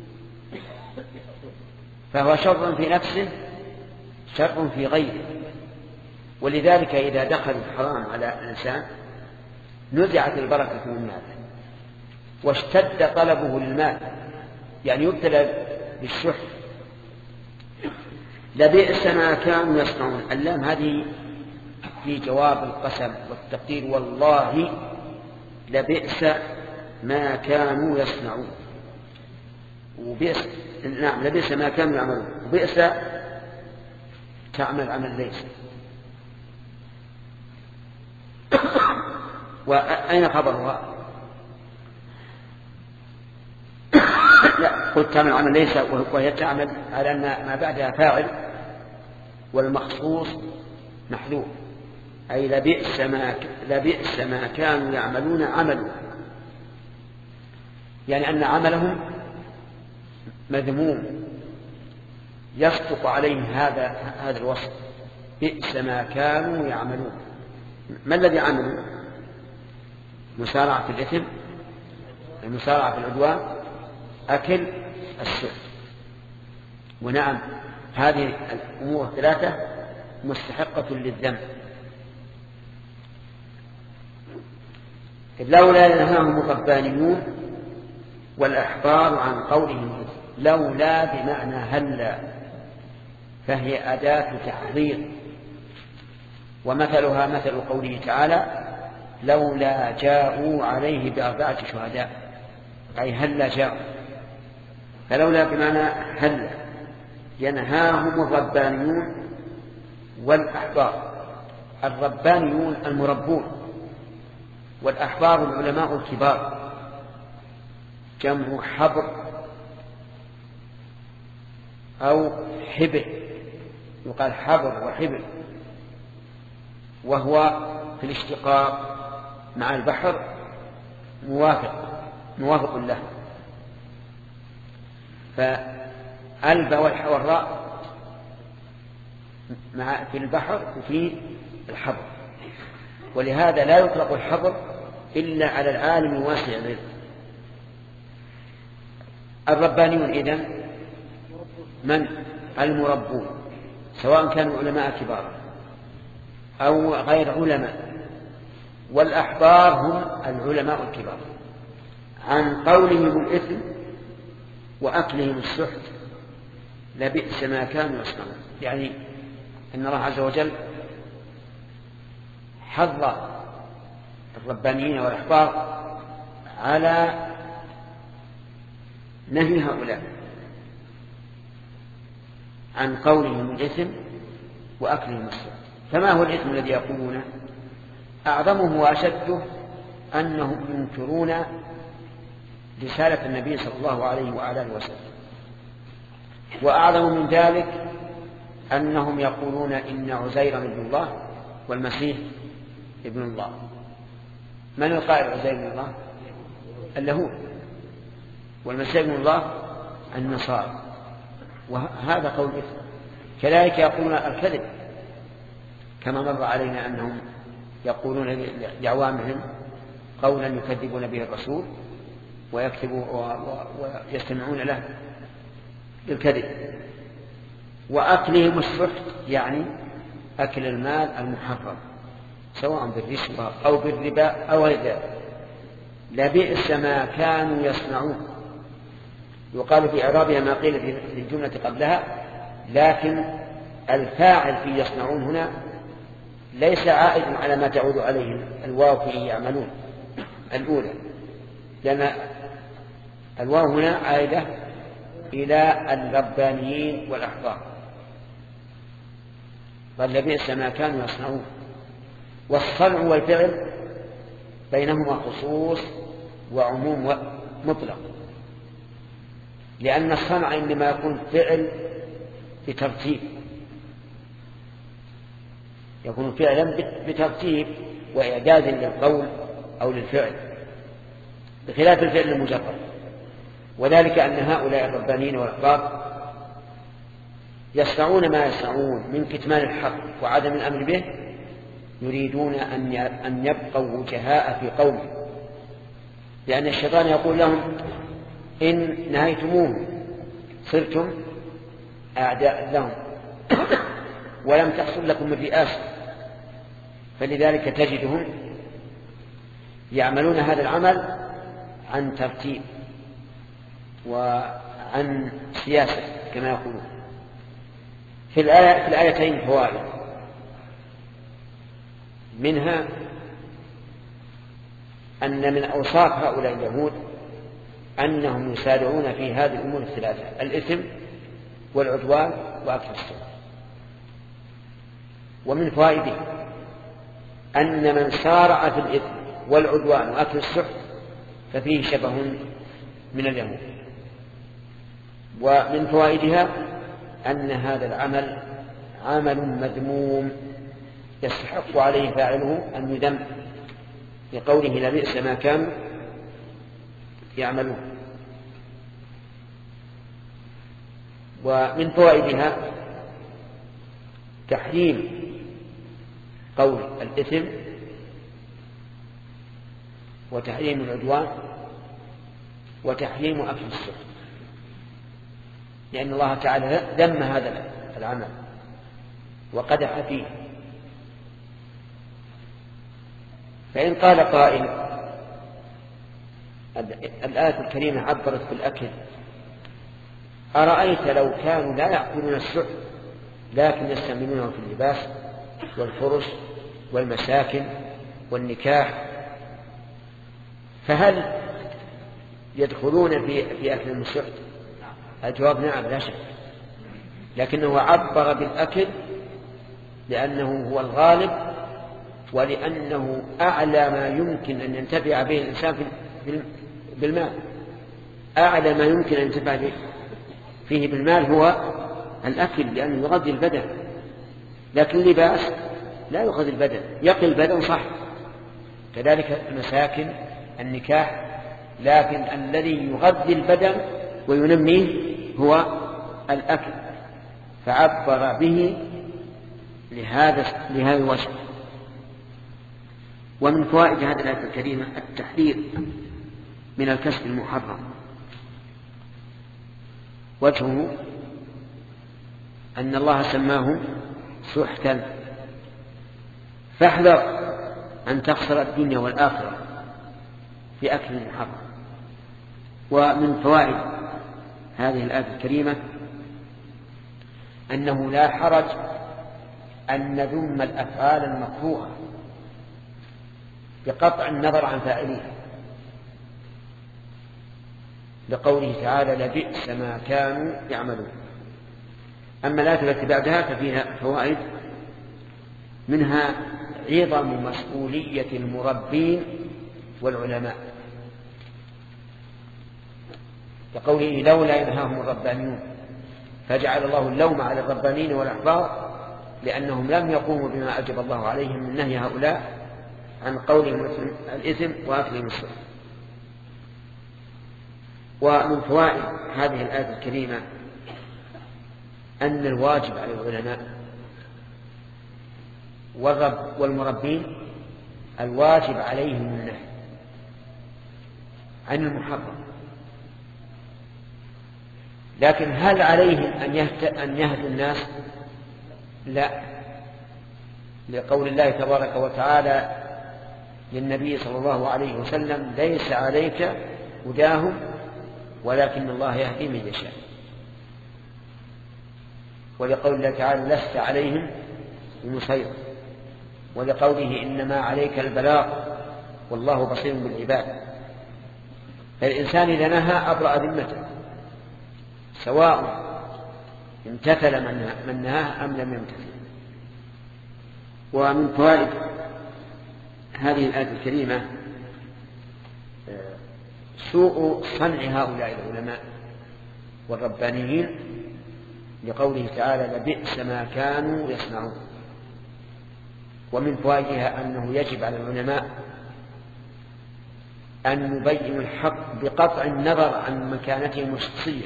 فهو شر في نفسه شر في غيره. ولذلك إذا دخل الحرام على الإنسان نزعت البركة من ماله واشتد طلبه للمال، يعني يبتلى بالشح. لبئس ما كانوا يصنعون، اللام هذه في جواب القسم والتقدير، والله لبئس ما كانوا يصنعون. وبئس نعم لبئس ما كانوا يعملون، وبئس تعمل عمل ليس. وأين خبرها؟ لا، قلت تعمل عمل ليس، وهي تعمل على أن ما بعدها فاعل والمخصوص محذوف، أي لبئس ما كانوا يعملون عملوا، يعني أن عملهم مذموم يصدق عليه هذا الوصف، بئس ما كانوا يعملون. ما الذي عملوا؟ مسارعة في الإثم، المسارعة في العدوان، أكل السحت. ونعم هذه الأمور الثلاثة مستحقة للذنب. لولا ينهاهم الربانيون والأحبار عن قولهم، لولا بمعنى هلا، فهي أداة تحضير، ومثلها مثل قوله تعالى: لولا جاءوا عليه بأربعة شهداء، أي هلا جاءوا. فلولا بمعنى هلا. ينهاهم الربانيون والأحبار. الربانيون المربون، والأحبار العلماء الكبار، جمع حبر أو حبر، يقال حبر وحبر، وهو في الاشتقاق مع البحر موافق له. فالب والراء في البحر وفي الحبر، ولهذا لا يطلق الحبر إلا على العالم الواسع العلم. الربانيون إذن من؟ المربون، سواء كانوا علماء كبار أو غير علماء. والأحبار هم العلماء الكبار. عن قولهم الإثم وأكلهم السحت لبئس ما كانوا يصنعون، يعني أن الله عز وجل حض الربانيين والأحبار على نهي هؤلاء عن قولهم الإثم وأكلهم السحت. فما هو الإثم الذي يقولونه؟ أعظمه وأشده أنهم ينكرون رسالة النبي صلى الله عليه وعلى آله وسلم. وأعظم من ذلك أنهم يقولون إن عزيرا ابن الله والمسيح ابن الله. من القائل عزير ابن الله؟ اليهود. والمسيح ابن الله النصارى، وهذا قول إثم. كذلك يقولون الكذب، كما مر علينا أنهم يقولون لأعوامهم قولا يكذبون به الرسول ويستمعون له بالكذب. وأكلهم السحت يعني أكل المال المحرم سواء بالرشوة أو بالربا أو غير ذلك. لبئس ما كانوا يصنعون. يقال في إعرابها ما قيل في الجملة قبلها، لكن الفاعل في يصنعون هنا ليس عائد على ما تعود عليه الواو في يعملون الأولى، لأن الواو هنا عائدة إلى الربانيين والأحبار. قال لبئس ما كانوا يصنعون. والصنع والفعل بينهما خصوص وعموم مطلق، لأن الصنع إنما يكون فعل بترتيب، يكون فعلا بترتيب وإعداد للقول أو للفعل، بخلاف الفعل المجرد. وذلك أن هؤلاء الربانيين والأحبار يصنعون ما يصنعون من كتمان الحق وعدم الأمر به، يريدون أن يبقوا وجهاء في قومه، لأن الشيطان يقول لهم إن نهيتموه صرتم أعداء لهم ولم تحصل لكم الرئاسة. فلذلك تجدهم يعملون هذا العمل عن ترتيب وعن سياسة كما يقولون. في الآيتين فوائد، منها أن من أوصاف هؤلاء اليهود أنهم يسارعون في هذه الأمور الثلاثة: الإثم والعدوان وأكل السحت. ومن فوائده أن من سارع في الإثم والعدوان وأكل السحت ففيه شبه من اليهود. ومن فوائدها أن هذا العمل عمل مذموم يستحق عليه فاعله أن يذم، لقوله لبئس ما كانوا يعملون. ومن فوائدها تحريم قول الإثم وتحريم العدوان وتحريم أكل السحت، لأن الله تعالى ذم هذا العمل وقدح فيه. فإن قال قائل الآية الكريمة عبرت بالأكل، أرأيت لو كانوا لا يأكلون السحت لكن يستعملونه في اللباس والفرش والمساكن والنكاح، فهل يدخلون في أكل السحت؟ الجواب نعم لا شك، لكنه عبر بالأكل لأنه هو الغالب، ولأنه أعلى ما يمكن أن ينتفع به الإنسان بالمال. أعلى ما يمكن أن ينتفع فيه بالمال هو الأكل، لأنه يغذي البدن، لكن اللباس لا يغذي البدن، يقي البدن صح، كذلك المساكن النكاح، لكن الذي يغذي البدن وينميه هو الأكل، فعبر به لهذا الوجه. ومن فوائد هذه الآية الكريمة التحذير من الكسب المحرم. وجهه أن الله سماه سحتا، فاحذر أن تخسر الدنيا والآخرة في أكل محرم. ومن فوائد هذه الآية الكريمة أنه لا حرج أن نذم الأفعال المكروهة بقطع النظر عن فاعلها، لقوله تعالى لبئس ما كانوا يعملون. أما الآية التي بعدها ففيها فوائد، منها عظم مسؤولية المربين والعلماء، لقوله لولا ينهاهم الربانيون، فجعل الله اللوم على الربانيين والأحبار لأنهم لم يقوموا بما أجب الله عليهم من نهي هؤلاء عن قولهم الإثم وأكلهم السحت. ومن فوائد هذه الآية الكريمة أن الواجب على العلماء والمربين الواجب عليهم النهي عن المحرم، لكن هل عليهم أن يهدوا الناس؟ لا، لقول الله تبارك وتعالى للنبي صلى الله عليه وسلم: ليس عليك هداهم ولكن الله يهدي من يشاء. ولقول الله تعالى: لست عليهم بمسيطر. ولقوله: إنما عليك البلاغ والله بصير بالعباد. فالإنسان إذا نهى أبرأ ذمته، سواء امتثل من نهاه أم لم يمتثل. ومن فوائد هذه الآية الكريمة سوء صنع هؤلاء العلماء والربانيين، لقوله تعالى: لبئس ما كانوا يصنعون. ومن فوائدها أنه يجب على العلماء أن يبينوا الحق بقطع النظر عن مكانتهم الشخصية،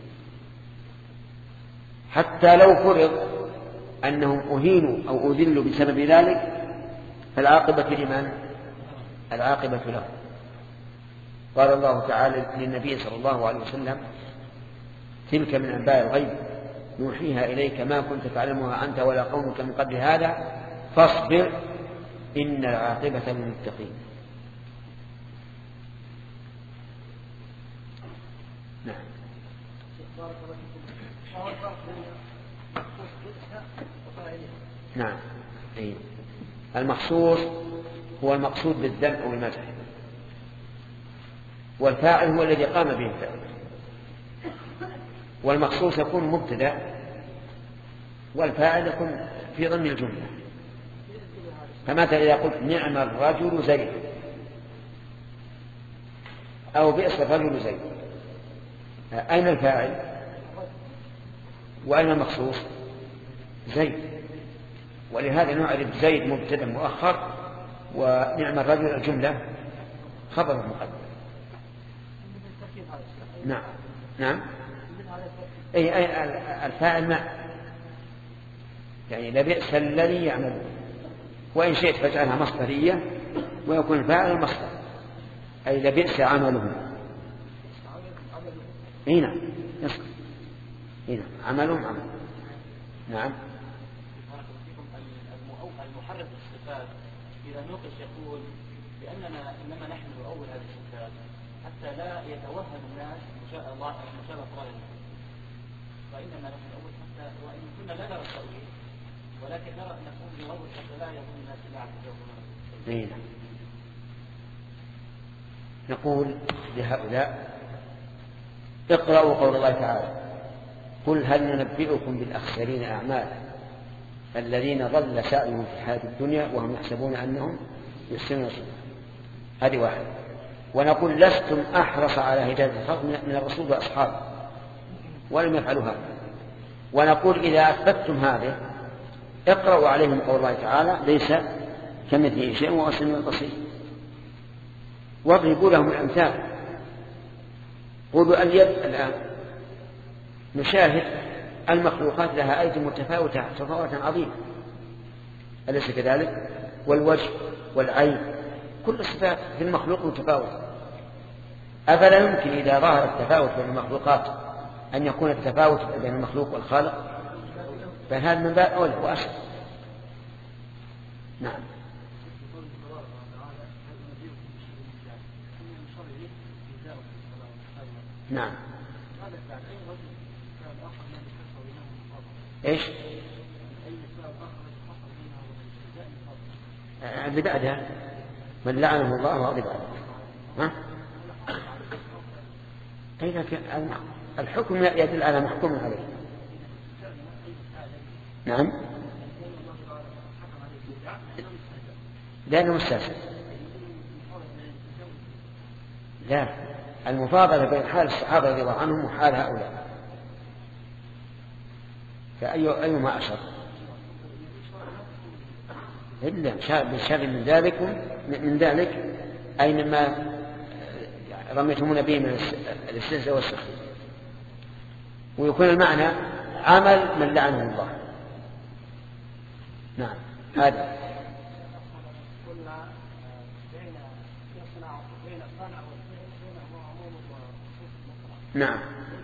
حتى لو فرض أنهم أهينوا أو أذلوا بسبب ذلك، فالعاقبة لمن؟ العاقبة له. قال الله تعالى للنبي صلى الله عليه وسلم: تلك من أنباء الغيب نوحيها إليك ما كنت تعلمها أنت ولا قومك من قبل هذا فاصبر إن العاقبة للمتقين. نعم. نعم. المخصوص هو المقصود بالذم أو المدح، والفاعل هو الذي قام به الفعل. والمخصوص يكون مبتدأ، والفاعل يكون في ضمن الجملة. فمثلا إذا قلت: نعم الرجل زيد، أو بئس الرجل زيد، أين الفاعل وأين المخصوص؟ زيد. ولهذا نعرف زيد مبتدأ مؤخر، ونعم الرجل الجملة خبر مقدم. نعم. نعم. أي الفاعل ما يعني لبئس الذي يعمل. وإن شئت فاجعلها مصدرية ويكون الفاعل المصدر، أي لبئس عملهم. هنا يصدر هنا عملهم عمل. نعم. المحرف الصفات إذا نوقش يقول بأننا إنما نحن نؤول هذه الصفات حتى لا يتوهم الناس مشاء الله فإنما نحن نؤول حتى وإن كنا لا نرى التأويل، ولكن نرى أن نكون نؤول حتى لا يظن الناس لا يعرفون. نقول لهؤلاء: اقرأوا قول الله تعالى: قل هل ننبئكم بالأخسرين أعمالا الذين ضل سعيهم في الحياة الدنيا وهم يحسبون أنهم يحسنون صنعا. هذه واحدة. ونقول: لستم أحرص على هداية الخلق من الرسول وأصحابه ولم يفعلوا هذا. ونقول: إذا أثبتتم هذه اقرأوا عليهم قول الله تعالى: ليس كمثله شيء وهو السميع البصير. واضربوا لهم الأمثال. قولوا: اليد الآن نشاهد المخلوقات لها أيدي متفاوتة تفاوتا عظيما، أليس كذلك؟ والوجه والعين، كل الصفات في المخلوق متفاوتة. أفلا يمكن إذا ظهر التفاوت بين المخلوقات أن يكون التفاوت بين المخلوق والخالق؟ فهذا من باب أولى وأشد. نعم. نعم. إيش؟ اللي بعدها من لعنه الله وغضب عليه. الحكم يدل على محكوم عليه. نعم. لأنه مستشهد. لا، المفاضلة بين حال الصحابة رضي الله عنهم وحال هؤلاء، فأيهما أشر؟ إلا بشر من ذلك أي مما رميتمون به من الاستهزاء والسخرية. ويكون المعنى عمل من لعنه الله. نعم هذا نعم.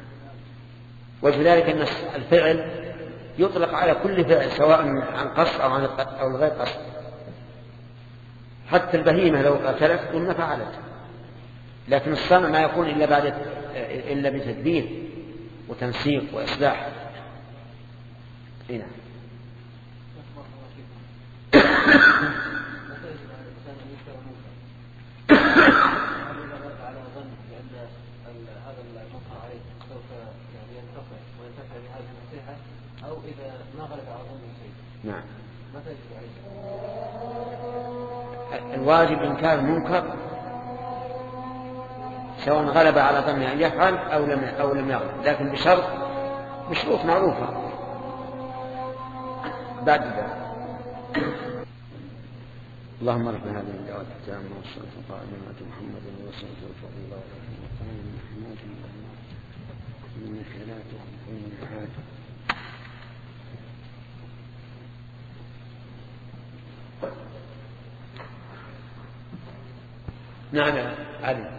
وكذلك أن الفعل يطلق على كل فعل سواء عن قصد أو غير قصد. حتى البهيمة لو قتلت قلنا فعلت، لكن الصنع ما يكون إلا بتدبير وتنسيق وإصلاح. هنا أو إذا ما غلب على ظن شيء. نعم. متى يجب عليه؟ الواجب إنكار المنكر سواء غلب على ظن أن يفعل أو لم يغلب، لكن بشروط معروفة بعد ذلك. اللهم ربنا هذه الدعوة التامة والصلاة القائمة محمد وصلى الله عليه وسلم إنك لا تخلف الميعاد. نعم علي.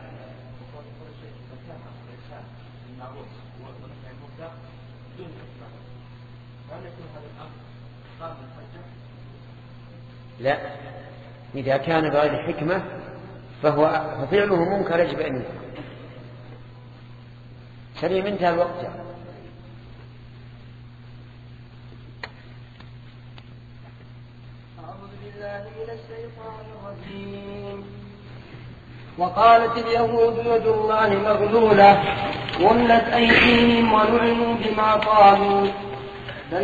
لا، إذا كان بغير حكمة ففعله منكر يجب أن ينكر. سليم انتهى الوقت. أعوذ بالله من الشيطان الرجيم. وقالت اليهود يد الله مغلولة غلت أيديهم ولعنوا بما قالوا بل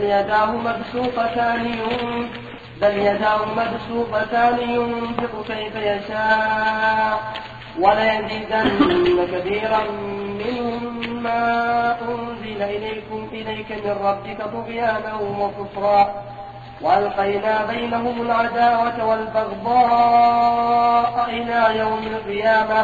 يداه مبسوطتان ينفق كيف يشاء وليزيدن كثيرا منهم ما أنزل إليك من ربك طغيانا وكفرا وألقينا بينهم العداوة والبغضاء إلى يوم القيامة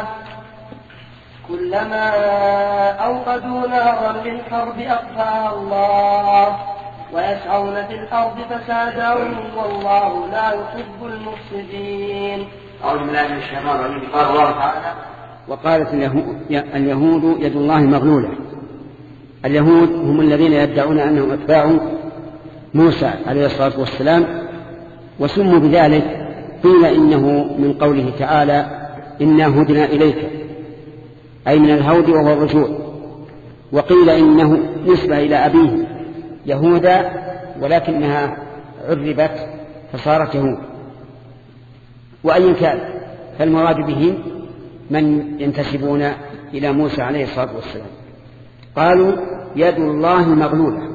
كلما أوقدوا نارا للحرب أطفأها الله ويسعون في الأرض فسادا والله لا يحب المفسدين. أعوذ بالله من الشيطان الرجيم. قال الله تعالى وقالت اليهود يد الله مغلولة. اليهود هم الذين يدعون أنهم أتباع موسى عليه الصلاة والسلام، وسموا بذلك قيل إنه من قوله تعالى إنا هدنا إليك، أي من الهود وهو الرجوع. وقيل إنه نسبة إلى أبيه يهودا ولكنها عربت فصارت يهود. وأي كان فالمراد به من ينتسبون إلى موسى عليه الصلاة والسلام. قالوا يد الله مغلولة.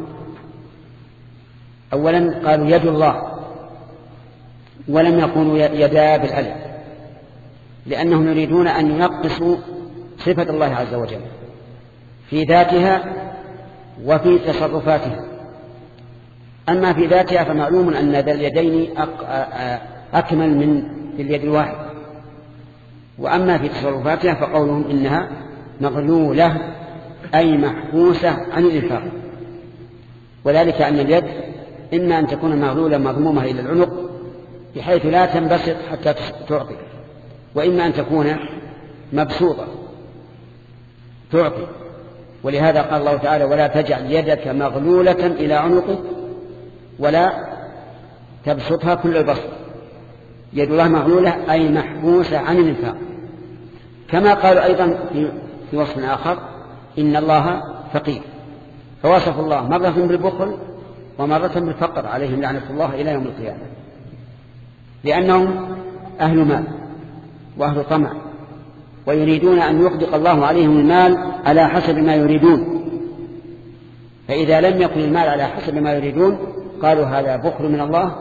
أولا قالوا يد الله ولم يقولوا يدا بالألف، لأنهم يريدون أن ينقصوا صفة الله عز وجل في ذاتها وفي تصرفاتها. أما في ذاتها فمعلوم أن ذا اليدين أكمل من اليد الواحد، وأما في تصرفاتها فقولهم إنها مغلولة أي محبوسة عن الإنفاق. وذلك أن اليد إما أن تكون مغلولة مضمومة إلى العنق بحيث لا تنبسط حتى تعطي، وإما أن تكون مبسوطة تعطي. ولهذا قال الله تعالى ولا تجعل يدك مغلولة إلى عنقك ولا تبسطها كل البسط. يد الله مغلولة أي محبوسة عن الإنفاق. كما قالوا أيضا في وصف آخر إن الله فقير، فوصف الله مرة بالبخل ومرة بالفقر عليهم لعنة الله إلى يوم القيامة، لأنهم أهل مال وأهل طمع ويريدون أن يقدق الله عليهم المال على حسب ما يريدون. فإذا لم يكن المال على حسب ما يريدون قالوا هذا بخل من الله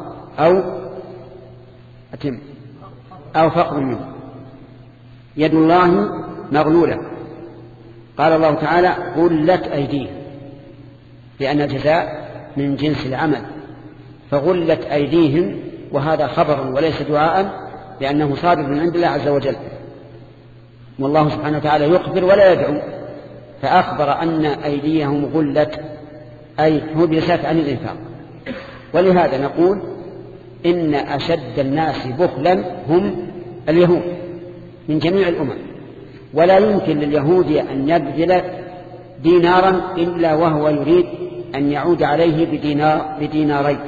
أو فقر منه. يد الله مغلولة. قال الله تعالى غلت أيديهم، لأن الجزاء من جنس العمل، فغلت أيديهم وهذا خبر وليس دعاء، لأنه صادر من عند الله عز وجل، والله سبحانه وتعالى يخبر ولا يدعو، فأخبر أن أيديهم غلت أي حبست عن الإنفاق. ولهذا نقول إن أشد الناس بخلا هم اليهود من جميع الأمم، ولا يمكن لليهود أن يبذل دينارا إلا وهو يريد أن يعود عليه بدينارين،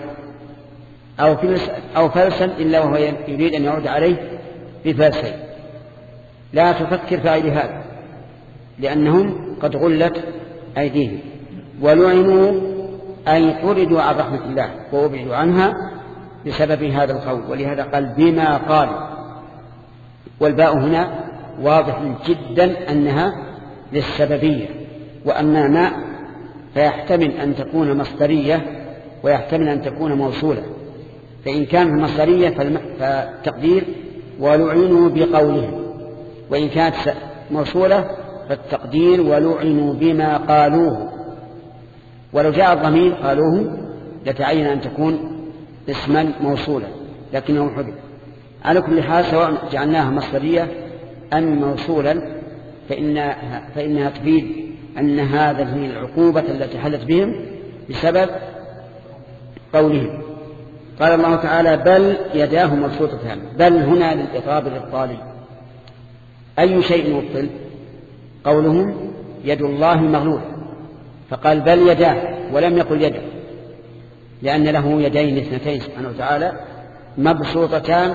أو فلسا إلا وهو يريد أن يعود عليه بفلسين. لا تفكر في غير هذا، لأنهم قد غلت أيديهم ولعنوا أي طردوا عن رحمة الله وأبعدوا عنها بسبب هذا القول. ولهذا قال بما قال، والباء هنا واضح جدا أنها للسببية، وأما ما فيحتمل أن تكون مصدرية ويحتمل أن تكون موصولة. فإن كانت مصدرية فالتقدير ولعنوا بقولهم، وإن كانت موصولة فالتقدير ولعنوا بما قالوه. ولو جاء الضمير قالوه لتعين أن تكون اسما موصولا، لكنه حذف. على كل حال سواء جعلناها مصدرية أم موصولا فإنها تفيد أن هذه العقوبة التي حلت بهم بسبب قولهم. قال الله تعالى بل يداه مبسوطتان، بل هنا للإطراب الإبطالي. أي شيء مبطل؟ قولهم يد الله مغلولة، فقال بل يداه ولم يقل يده، لأن له يدين اثنتين سبحانه وتعالى مبسوطتان،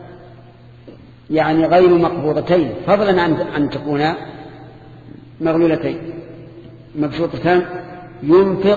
يعني غير مقبوضتين، فضلا عن أن تكون مغلولتين. مبسوطتان ينفق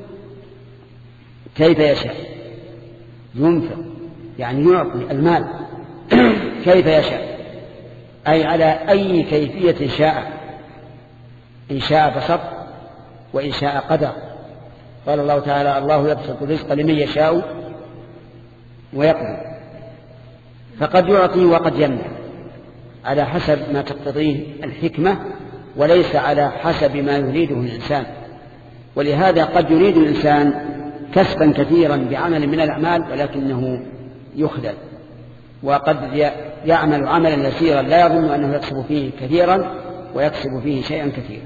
كيف يشاء، ينفق يعني يعطي المال كيف يشاء، أي على أي كيفية شاء، إن شاء بسط وإن شاء قدر. قال الله تعالى الله يبسط الرزق لمن يشاء ويقدر، فقد يعطي وقد يمنع على حسب ما تقتضيه الحكمة، وليس على حسب ما يريده الإنسان. ولهذا قد يريد الإنسان كسبا كثيرا بعمل من الأعمال ولكنه يخذل، وقد يعمل عملا يسيرا لا يظن أنه يكسب فيه كثيرا ويكسب فيه شيئا كثيرا.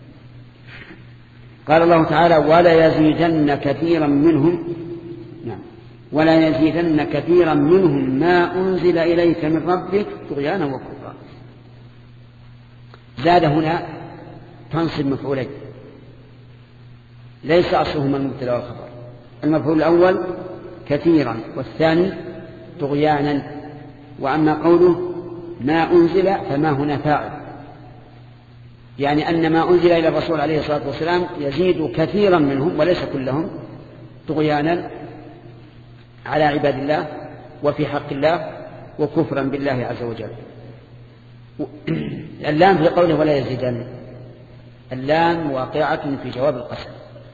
قال الله تعالى ولا يزيدن كثيرا منهم، نعم، ولا يزيدن كثيرا منهم ما أنزل إليك من ربك طغيانا وكفرا. زاد هنا تنصب مفعولين، ليس أصلهما المبتدأ والخبر. المفعول الأول كثيرا والثاني طغيانا. وأما قوله ما أنزل فما هنا فاعل، يعني أن ما أنزل إلى الرسول عليه الصلاة والسلام يزيد كثيرا منهم وليس كلهم طغيانا على عباد الله وفي حق الله وكفرا بالله عز وجل. اللام في قوله ولا يزيدن، اللام واقعة في جواب القسم،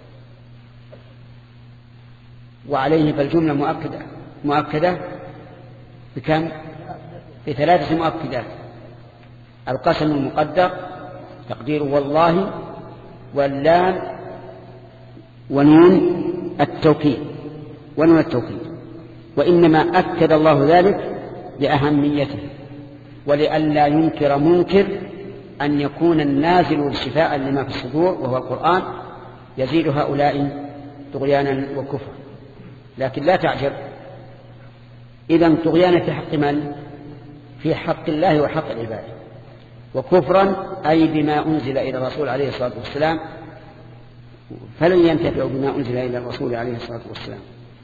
وعليه فالجملة مؤكدة بكم؟ بثلاثة مؤكدات. القسم المقدر تقدير والله، واللام ونون التوكيد، وإنما أكد الله ذلك لأهميته ولئلا ينكر منكر أن يكون النازل شفاء لما في الصدور وهو القرآن يزيد هؤلاء طغيانا وكفرا. لكن لا تعجب، إذن طغيانا في حق من؟ في حق الله وحق العباد، وكفرا أي بما أنزل إلى الرسول عليه الصلاة والسلام، فلن ينتفعوا بما أنزل إلى الرسول عليه الصلاة والسلام.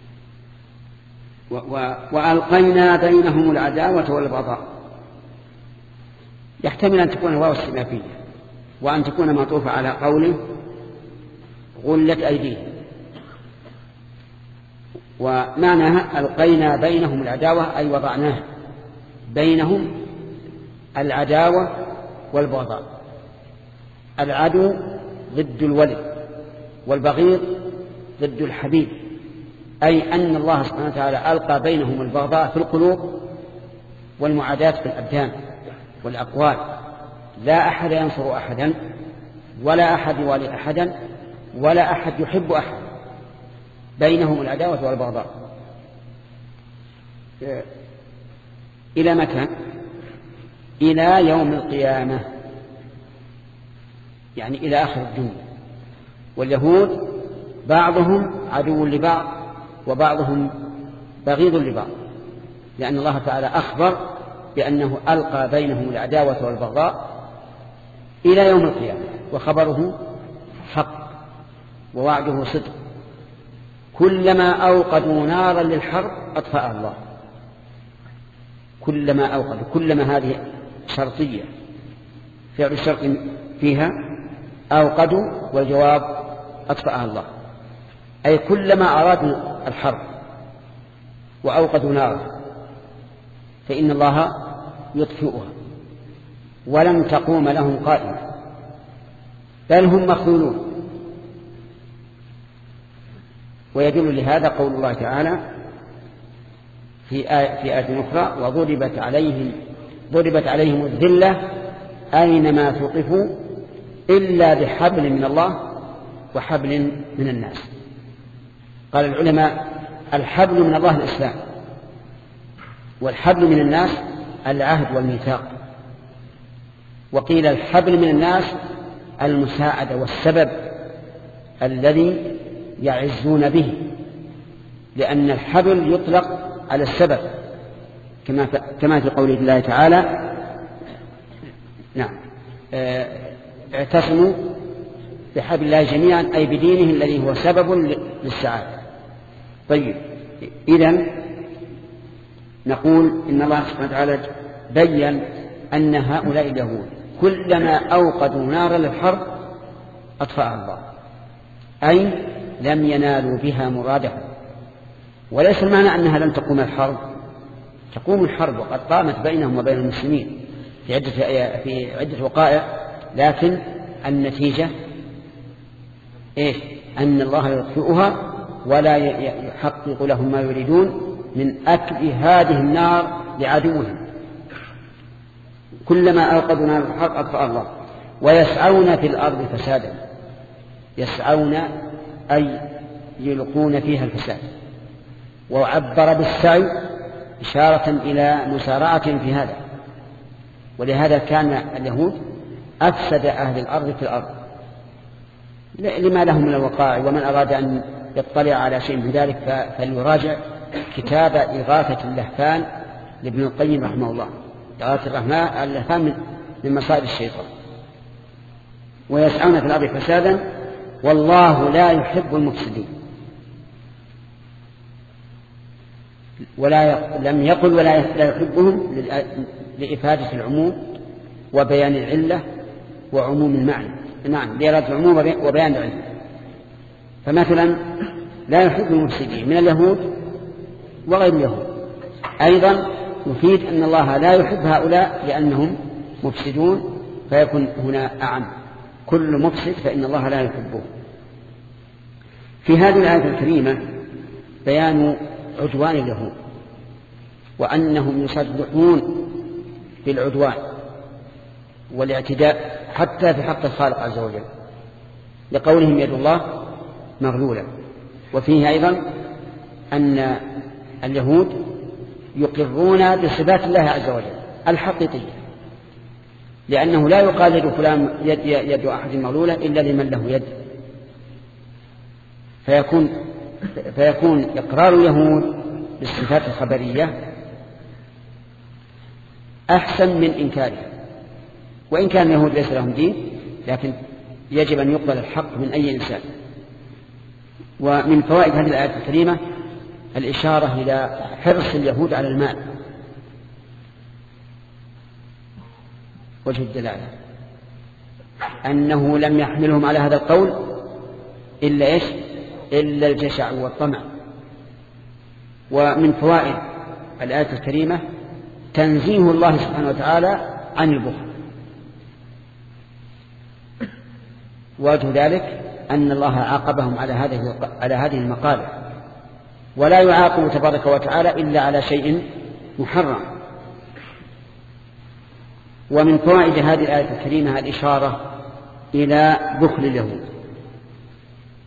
وألقينا بينهم العداوة والبغضاء، يحتمل أن تكون واو استئنافية وأن تكون معطوفة على قوله غلت أيديهم، ومعناها ألقينا بينهم العداوة أي وضعناها بينهم العداوة والبغضاء. العدو ضد الولي والبغيض ضد الحبيب، أي أن الله سبحانه وتعالى ألقى بينهم البغضاء في القلوب والمعاداة في الأبدان والأقوال. لا أحد ينصر أحدا ولا أحد يوالي أحدا ولا أحد يحب أحد، بينهم العداوة والبغضاء. إلى متى؟ إلى يوم القيامة، يعني إلى آخر الدنيا. واليهود بعضهم عدو لبعض وبعضهم بغيض لبعض، لأن الله تعالى أخبر بأنه ألقى بينهم العداوة والبغضاء إلى يوم القيامة، وخبره حق ووعده صدق. كلما أوقدوا نارا للحرب أطفأها الله. كلما أوقدوا، كلما هذه شرطية، فعل الشرط فيها أوقدوا، والجواب أطفأها الله، أي كلما أرادوا الحرب وأوقدوا نارا فإن الله يطفئها ولن تقوم لهم قائمة، بل هم مخذولون. ويدل لهذا قول الله تعالى في آية أخرى: ضربت عليهم الذلة أينما ثقفوا إلا بحبل من الله وحبل من الناس. قال العلماء: الحبل من الله الإسلام، والحبل من الناس العهد والميثاق. وقيل الحبل من الناس المساعدة والسبب الذي يعزون به، لأن الحبل يطلق على السبب كما في قول الله تعالى: نعم، اعتصموا بحبل الله جميعا، أي بدينه الذي هو سبب للسعادة. طيب، إذن نقول إن الله سبحانه وتعالى بيّن أن هؤلاء اليهود كلما أوقدوا نارا للحرب أطفأها الله، أي لم ينالوا بها مرادهم. وليس المعنى أنها لن تقوم الحرب، تقوم الحرب وقد قامت بينهم وبين المسلمين في عدة وقائع، لكن النتيجة إيش؟ أن الله يطفئها ولا يحقق لهم ما يريدون من أكل هذه النار لعدوهم. كلما أوقدوا نار الحرب أطفأ الله. ويسعون في الأرض فسادا، يسعون أي يلقون فيها الفساد. وعبر بالسعي إشارة إلى مسارعة في هذا، ولهذا كان اليهود أفسد أهل الأرض في الأرض لما لهم من الوقائع. ومن أراد أن يطلع على شيء من ذلك فليراجع كتاب إغاثة اللهفان لابن القيم رحمه الله. إغاثة اللهفان من مصائد الشيطان. ويسعون في الأرض فسادا والله لا يحب المفسدين. لم يقل ولا يحبهم لإفادة العموم وبيان العلة وعموم المعنى. نعم، لإرادة العموم وبيان العلة. فمثلا لا يحب المفسدين من اليهود وغير اليهود، أيضا يفيد أن الله لا يحب هؤلاء لأنهم مفسدون، فيكون هنا أعم: كل مفسد فإن الله لا يحبه. في هذه الآية الكريمة بيان عدوان اليهود، وأنهم يصدقون بالعدوان والاعتداء حتى في حق الخالق عز وجل، لقولهم يد الله مغلولة. وفيه أيضا أن اليهود يقرون بصفات الله عز وجل الحقيقية، لأنه لا يقال يد فلان يد أحد مغلولة إلا لمن له يد. فيكون إقرار اليهود بالصفات الخبرية أحسن من إنكارها. وإن كان اليهود ليس لهم دين، لكن يجب أن يقبل الحق من أي إنسان. ومن فوائد هذه الآية الكريمة الإشارة إلى حرص اليهود على المال. وجه الدلالة أنه لم يحملهم على هذا القول إلا الجشع والطمع. ومن فوائد الآية الكريمة تنزيه الله سبحانه وتعالى عن البخل. وجه ذلك أن الله عاقبهم على هذه المقالة، ولا يعاقب تبارك وتعالى إلا على شيء محرم. ومن فوائد هذه الآية الكريمة الإشارة إلى بخل اليهود،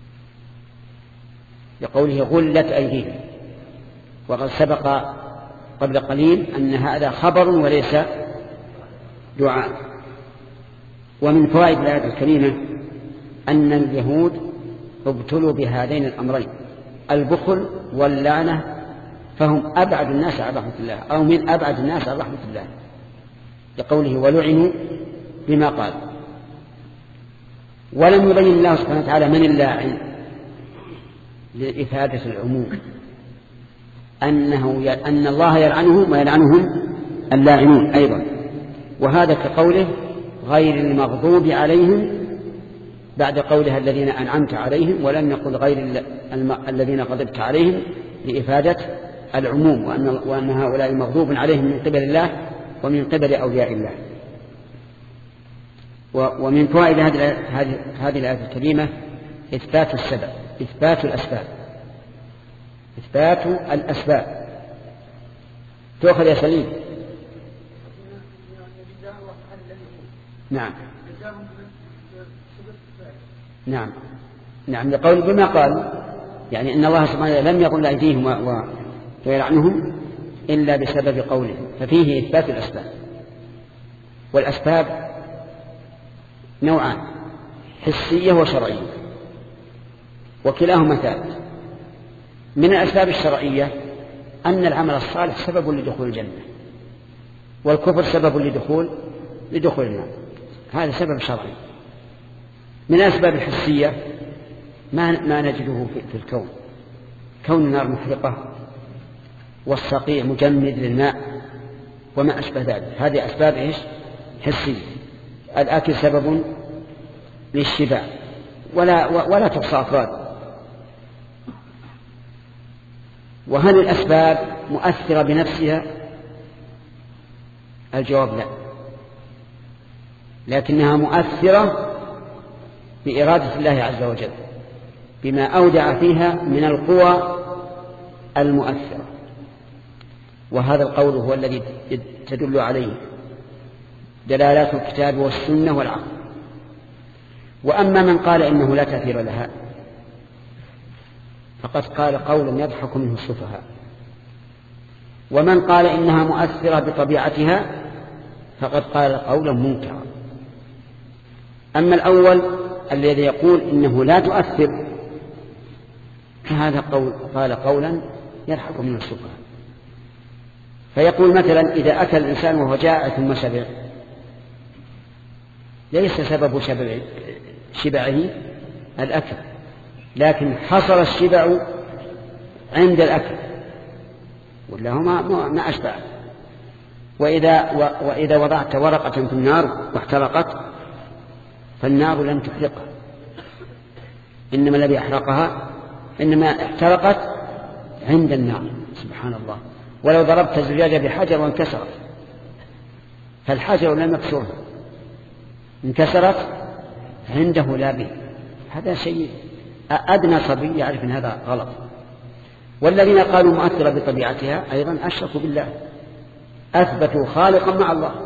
لقوله غلت أيديهم. وقد سبق قبل قليل أن هذا خبر وليس دعاء. ومن فوائد الآية الكريمة أن اليهود ابتلوا بهذين الأمرين، البخل واللعنة، فهم أبعد الناس عن رحمة الله، أو من أبعد الناس عن رحمة الله، لقوله ولعنوا بما قال. ولم يبين الله سبحانه وتعالى من اللاعن لإفادة العموم، أن الله يلعنهم ويلعنهم اللاعنون أيضا. وهذا كقوله غير المغضوب عليهم بعد قولها الذين أنعمت عليهم، ولم يقل غير الذين غضبت عليهم لإفادة العموم، وأن هؤلاء المغضوب عليهم من قبل الله ومن قبل أولياء الله. ومن فوائد هذه الآية الكريمة إثبات السبب، إثبات الأسباب. تؤخذ يا سليم. نعم لقول بما قال، يعني إن الله سبحانه لم يقل أيديهم ويلعنهم إلا بسبب قوله، ففيه إثبات الأسباب. والأسباب نوعان، حسية وشرعية، وكلاهما ثابت. من الأسباب الشرعية أن العمل الصالح سبب لدخول الجنة، والكفر سبب لدخول النار، هذا سبب شرعي. من الأسباب الحسية ما نجده في الكون، كون النار محرقة والصقيع مجمد للماء وما أشبه ذلك، هذه أسباب حسية. الأكل سبب للشبع ولا تحصى أفراد. وهل الأسباب مؤثرة بنفسها؟ الجواب لا، لكنها مؤثرة بإرادة الله عز وجل بما أودع فيها من القوى المؤثرة. وهذا القول هو الذي تدل عليه دلالات الكتاب والسنة والعقل. وأما من قال إنه لا تأثير لها فقد قال قولا يضحك منه السفهاء، ومن قال إنها مؤثرة بطبيعتها فقد قال قولا منكرا. أما الأول الذي يقول إنه لا تؤثر فهذا قال قولا يضحك منه السفهاء. فيقول مثلا إذا أكل الإنسان وهو جائع ثم شبع، ليس سبب شبعه الأكل، لكن حصل الشبع عند الأكل، ولا هو ما أشبع. وإذا وضعت ورقة في النار واحترقت فالنار لم تحرقها، إنما الذي أحرقها إنما احترقت عند النار. سبحان الله. ولو ضربت الزجاجة بحجر وانكسرت، فالحجر لم يكسرها، انكسرت عنده لا به. هذا شيء أدنى صبي يعرف أن هذا غلط. والذين قالوا مؤثرة بطبيعتها أيضا أشركوا بالله، أثبتوا خالقا مع الله.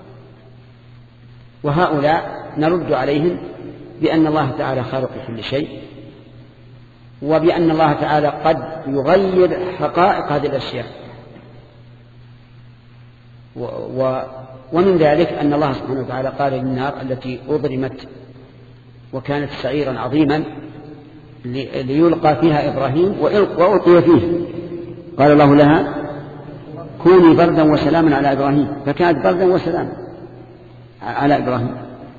وهؤلاء نرد عليهم بأن الله تعالى خالق كل شيء، وبأن الله تعالى قد يغير حقائق هذه الأشياء. ومن ذلك أن الله سبحانه وتعالى قال للنار التي أضرمت وكانت سعيرا عظيما ليلقى فيها إبراهيم وألقي فيه، قال الله لها كوني بردا وسلاما على إبراهيم، فكانت بردا وسلاما على إبراهيم.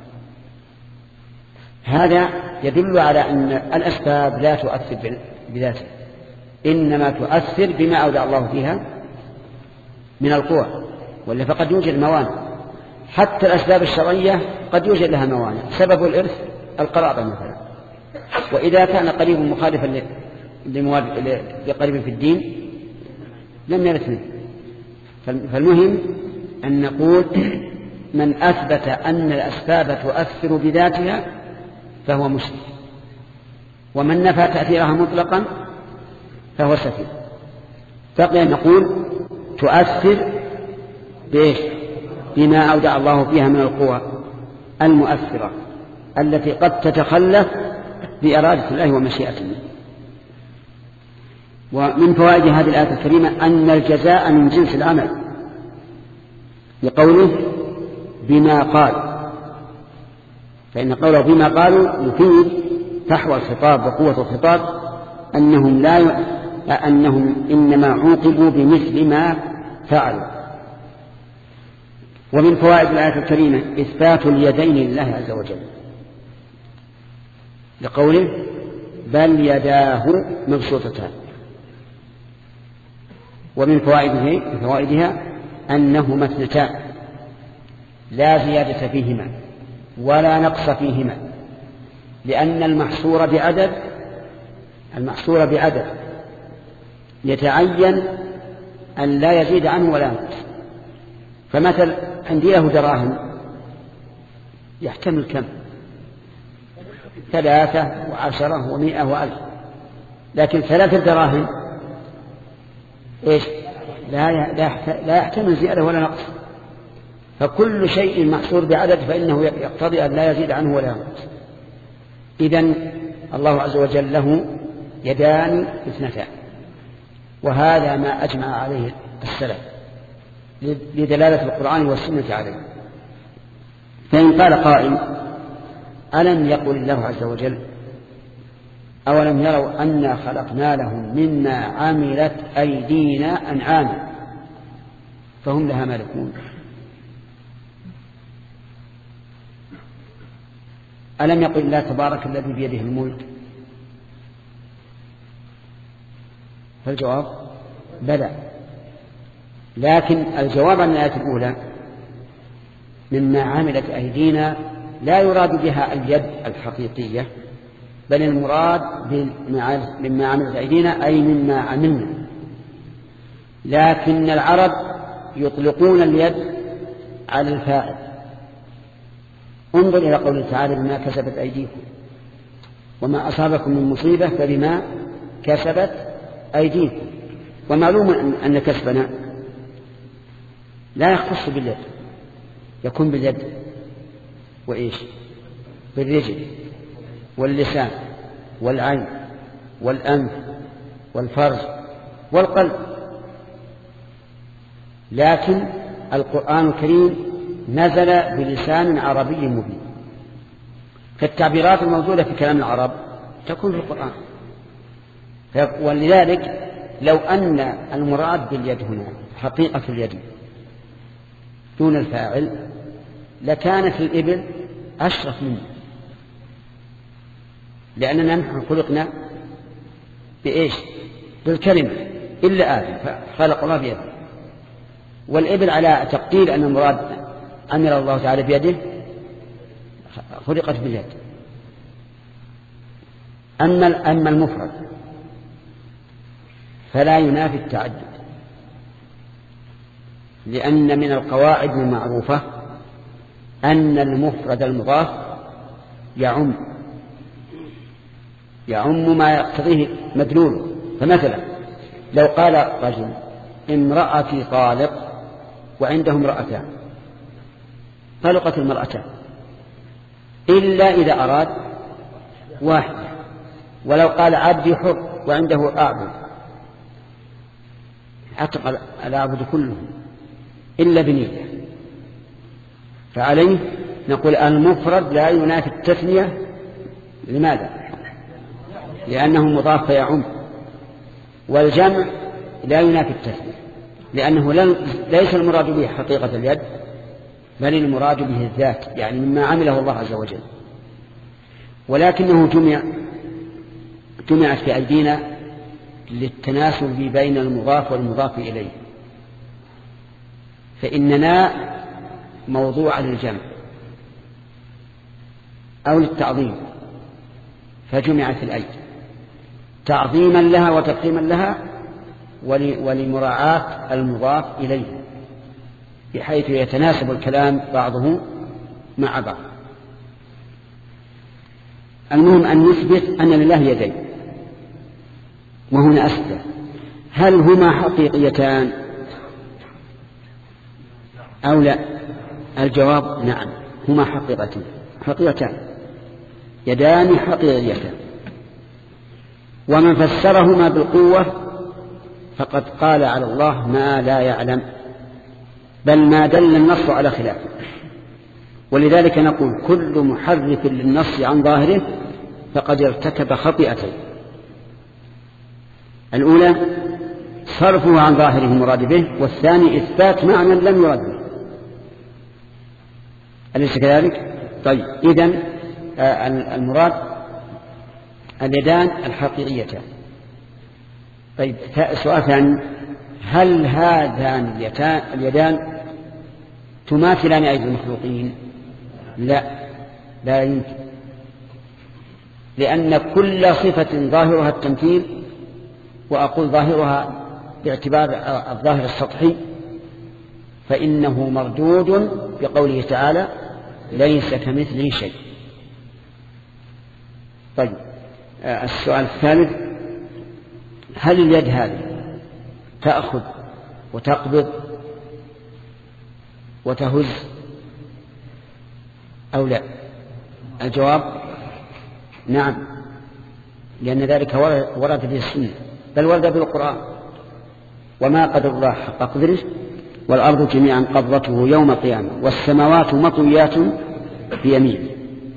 هذا يدل على أن الأسباب لا تؤثر بذاتها، إنما تؤثر بما أودع الله فيها من القوى، ولا فقد يوجد موانع. حتى الأسباب الشرعية قد يوجد لها موانع. سبب الإرث القرابة مثلا، وإذا كان قريب مخالفا لقريب في الدين لم يرث منه. فالمهم أن نقول من أثبت أن الأسباب تؤثر بذاتها فهو مشرك، ومن نفى تأثيرها مطلقا فهو سفيه. بقي نقول تؤثر بما أودع الله فيها من القوى المؤثرة التي قد تتخلف بإرادة الله ومشيئته. ومن فوائد هذه الآية الكريمة أن الجزاء من جنس العمل، لقوله بما قال، فإن قوله بما قالوا يفيد فحوى الخطاب وقوة الخطاب، أنهم إنما عوقبوا بمثل ما فعلوا. ومن فوائد الآية الكريمة إثبات اليدين لله عز وجل، لقوله بل يداه مبسوطتان. ومن فوائدها أنهما اثنتان لا زيادة فيهما ولا نقص فيهما، لأن المحصور بعدد يتعين أن لا يزيد عنه ولا ينقص. فمثل عندي له دراهم يحتمل كم؟ 3 و10 و100 و1000، لكن 3 دراهم إيش؟ لا يحتمل زيادة ولا نقص. فكل شيء محصور بعدد فإنه يقتضي أن لا يزيد عنه ولا ينقص. إذن الله عز وجل له يدان اثنتان، وهذا ما أجمع عليه السلف لدلالة القرآن والسنة عليه. فإن قال قائل ألم يقل الله عز وجل أولم يروا أنا خلقنا لهم مما عملت أيدينا أنعاما فهم لها مالكون؟ ألم يقل الله تبارك الذي بيده الملك؟ فالجواب بلى، لكن الجواب عن الآية الأولى مما عملت أيدينا لا يراد بها اليد الحقيقية، بل المراد مما عملت أيدينا أي مما عملنا. لكن العرب يطلقون اليد على الفاعل. انظر إلى قوله تعالى بما كسبت أيديكم وما أصابكم من مصيبة فبما كسبت أيديكم. ومعلوم أن كسبنا لا يختص باليد، يكون باليد وإيش؟ بالرجل واللسان والعين والأنف والفرج والقلب. لكن القرآن الكريم نزل بلسان عربي مبين، فالتعبيرات الموجودة في كلام العرب تكون في القرآن. ولذلك لو أن المراد باليد هنا حقيقة اليد دون الفاعل لكانت الإبل أشرف منه، لأننا نحن خلقنا بإيش؟ بالكلمة، إلا آدم خلق الله بيده. والإبل على تقدير أن المراد عمل الله تعالى بيده خلقت باليد. أما المفرد فلا ينافي التعدد، لأن من القواعد المعروفة أن المفرد المضاف يعم ما يقتضيه مدلوله. فمثلا لو قال رجل امرأتي طالق وعنده امرأتان، طلقت المرأتان إلا إذا أراد واحدة. ولو قال عبدي حر وعنده أعبد، عتق الأعبد كلهم إلا بنية. فعليه نقول المفرد لا ينافي التثنية. لماذا؟ لأنه مضاف فيعم. والجمع لا ينافي التثنية، لأنه ليس المراد به حقيقة اليد، بل المراد به الذات، يعني مما عمله الله عز وجل. ولكنه جمعت في أيدينا للتناسب بين المضاف والمضاف إليه، فإننا موضوع للجمع أو للتعظيم، فجمعت الأيدي تعظيما لها وتقديما لها ولمراعاة المضاف إليه، بحيث يتناسب الكلام بعضه مع بعض. المهم أن نثبت أن لله يدين. وهنا أسئلة: هل هما حقيقيتان أو لا؟ الجواب نعم، هما حقيقتان، يدان حقيقيتان. ومن فسرهما بالقوة فقد قال على الله ما لا يعلم، بل ما دل النص على خلافه. ولذلك نقول كل محرف للنص عن ظاهره فقد ارتكب خطيئتين: الأولى صرفه عن ظاهره المراد به، والثاني إثبات معنى لم يرد به. أليس كذلك؟ طيب، إذن المراد اليدان الحقيقيتان. طيب، سؤال ثاني: هل هذان اليدان تماثلان أيدي المخلوقين؟ لا يمكن، لأن كل صفة ظاهرها التمثيل، وأقول ظاهرها باعتبار الظاهر السطحي، فإنه مردود بقوله تعالى: ليس كمثله شيء. طيب، السؤال الثالث: هل اليد هذه تأخذ وتقبض وتهز أو لا؟ الجواب نعم، لأن ذلك ورد في السنة، بل ورد في القرآن: وما قدر الله حق قدره والأرض جميعا قبضته يوم القيامة والسماوات مطويات بيمينه.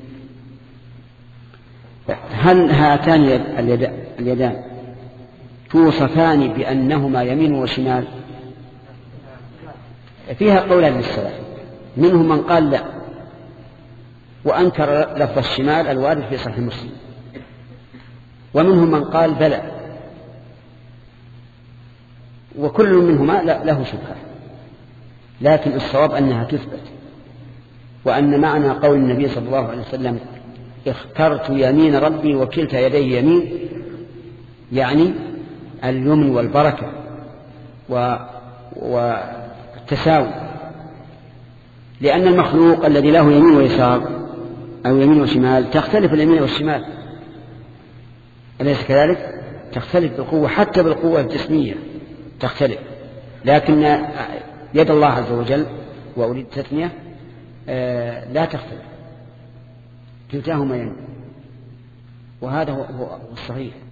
هل هاتان اليدان توصفان بأنهما يمين وشمال؟ فيها قولان للسلف، منهم من قال لا وأنكر لفظ الشمال الوارد في صحيح مسلم، ومنهم من قال بلى، وكل منهما له شبهة، لكن الصواب أنها تثبت، وأن معنى قول النبي صلى الله عليه وسلم: اخترت يمين ربي وكلتا يديه يمين، يعني اليمن والبركة والتساوي، لأن المخلوق الذي له يمين ويسار أو يمين وشمال تختلف اليمين والشمال، أليس كذلك؟ تختلف بالقوة، حتى بالقوة الجسمية تختلف، لكن يد الله عز وجل، وأريد تثنية، لا تختلف، كلتاهما يمين، وهذا هو الصحيح.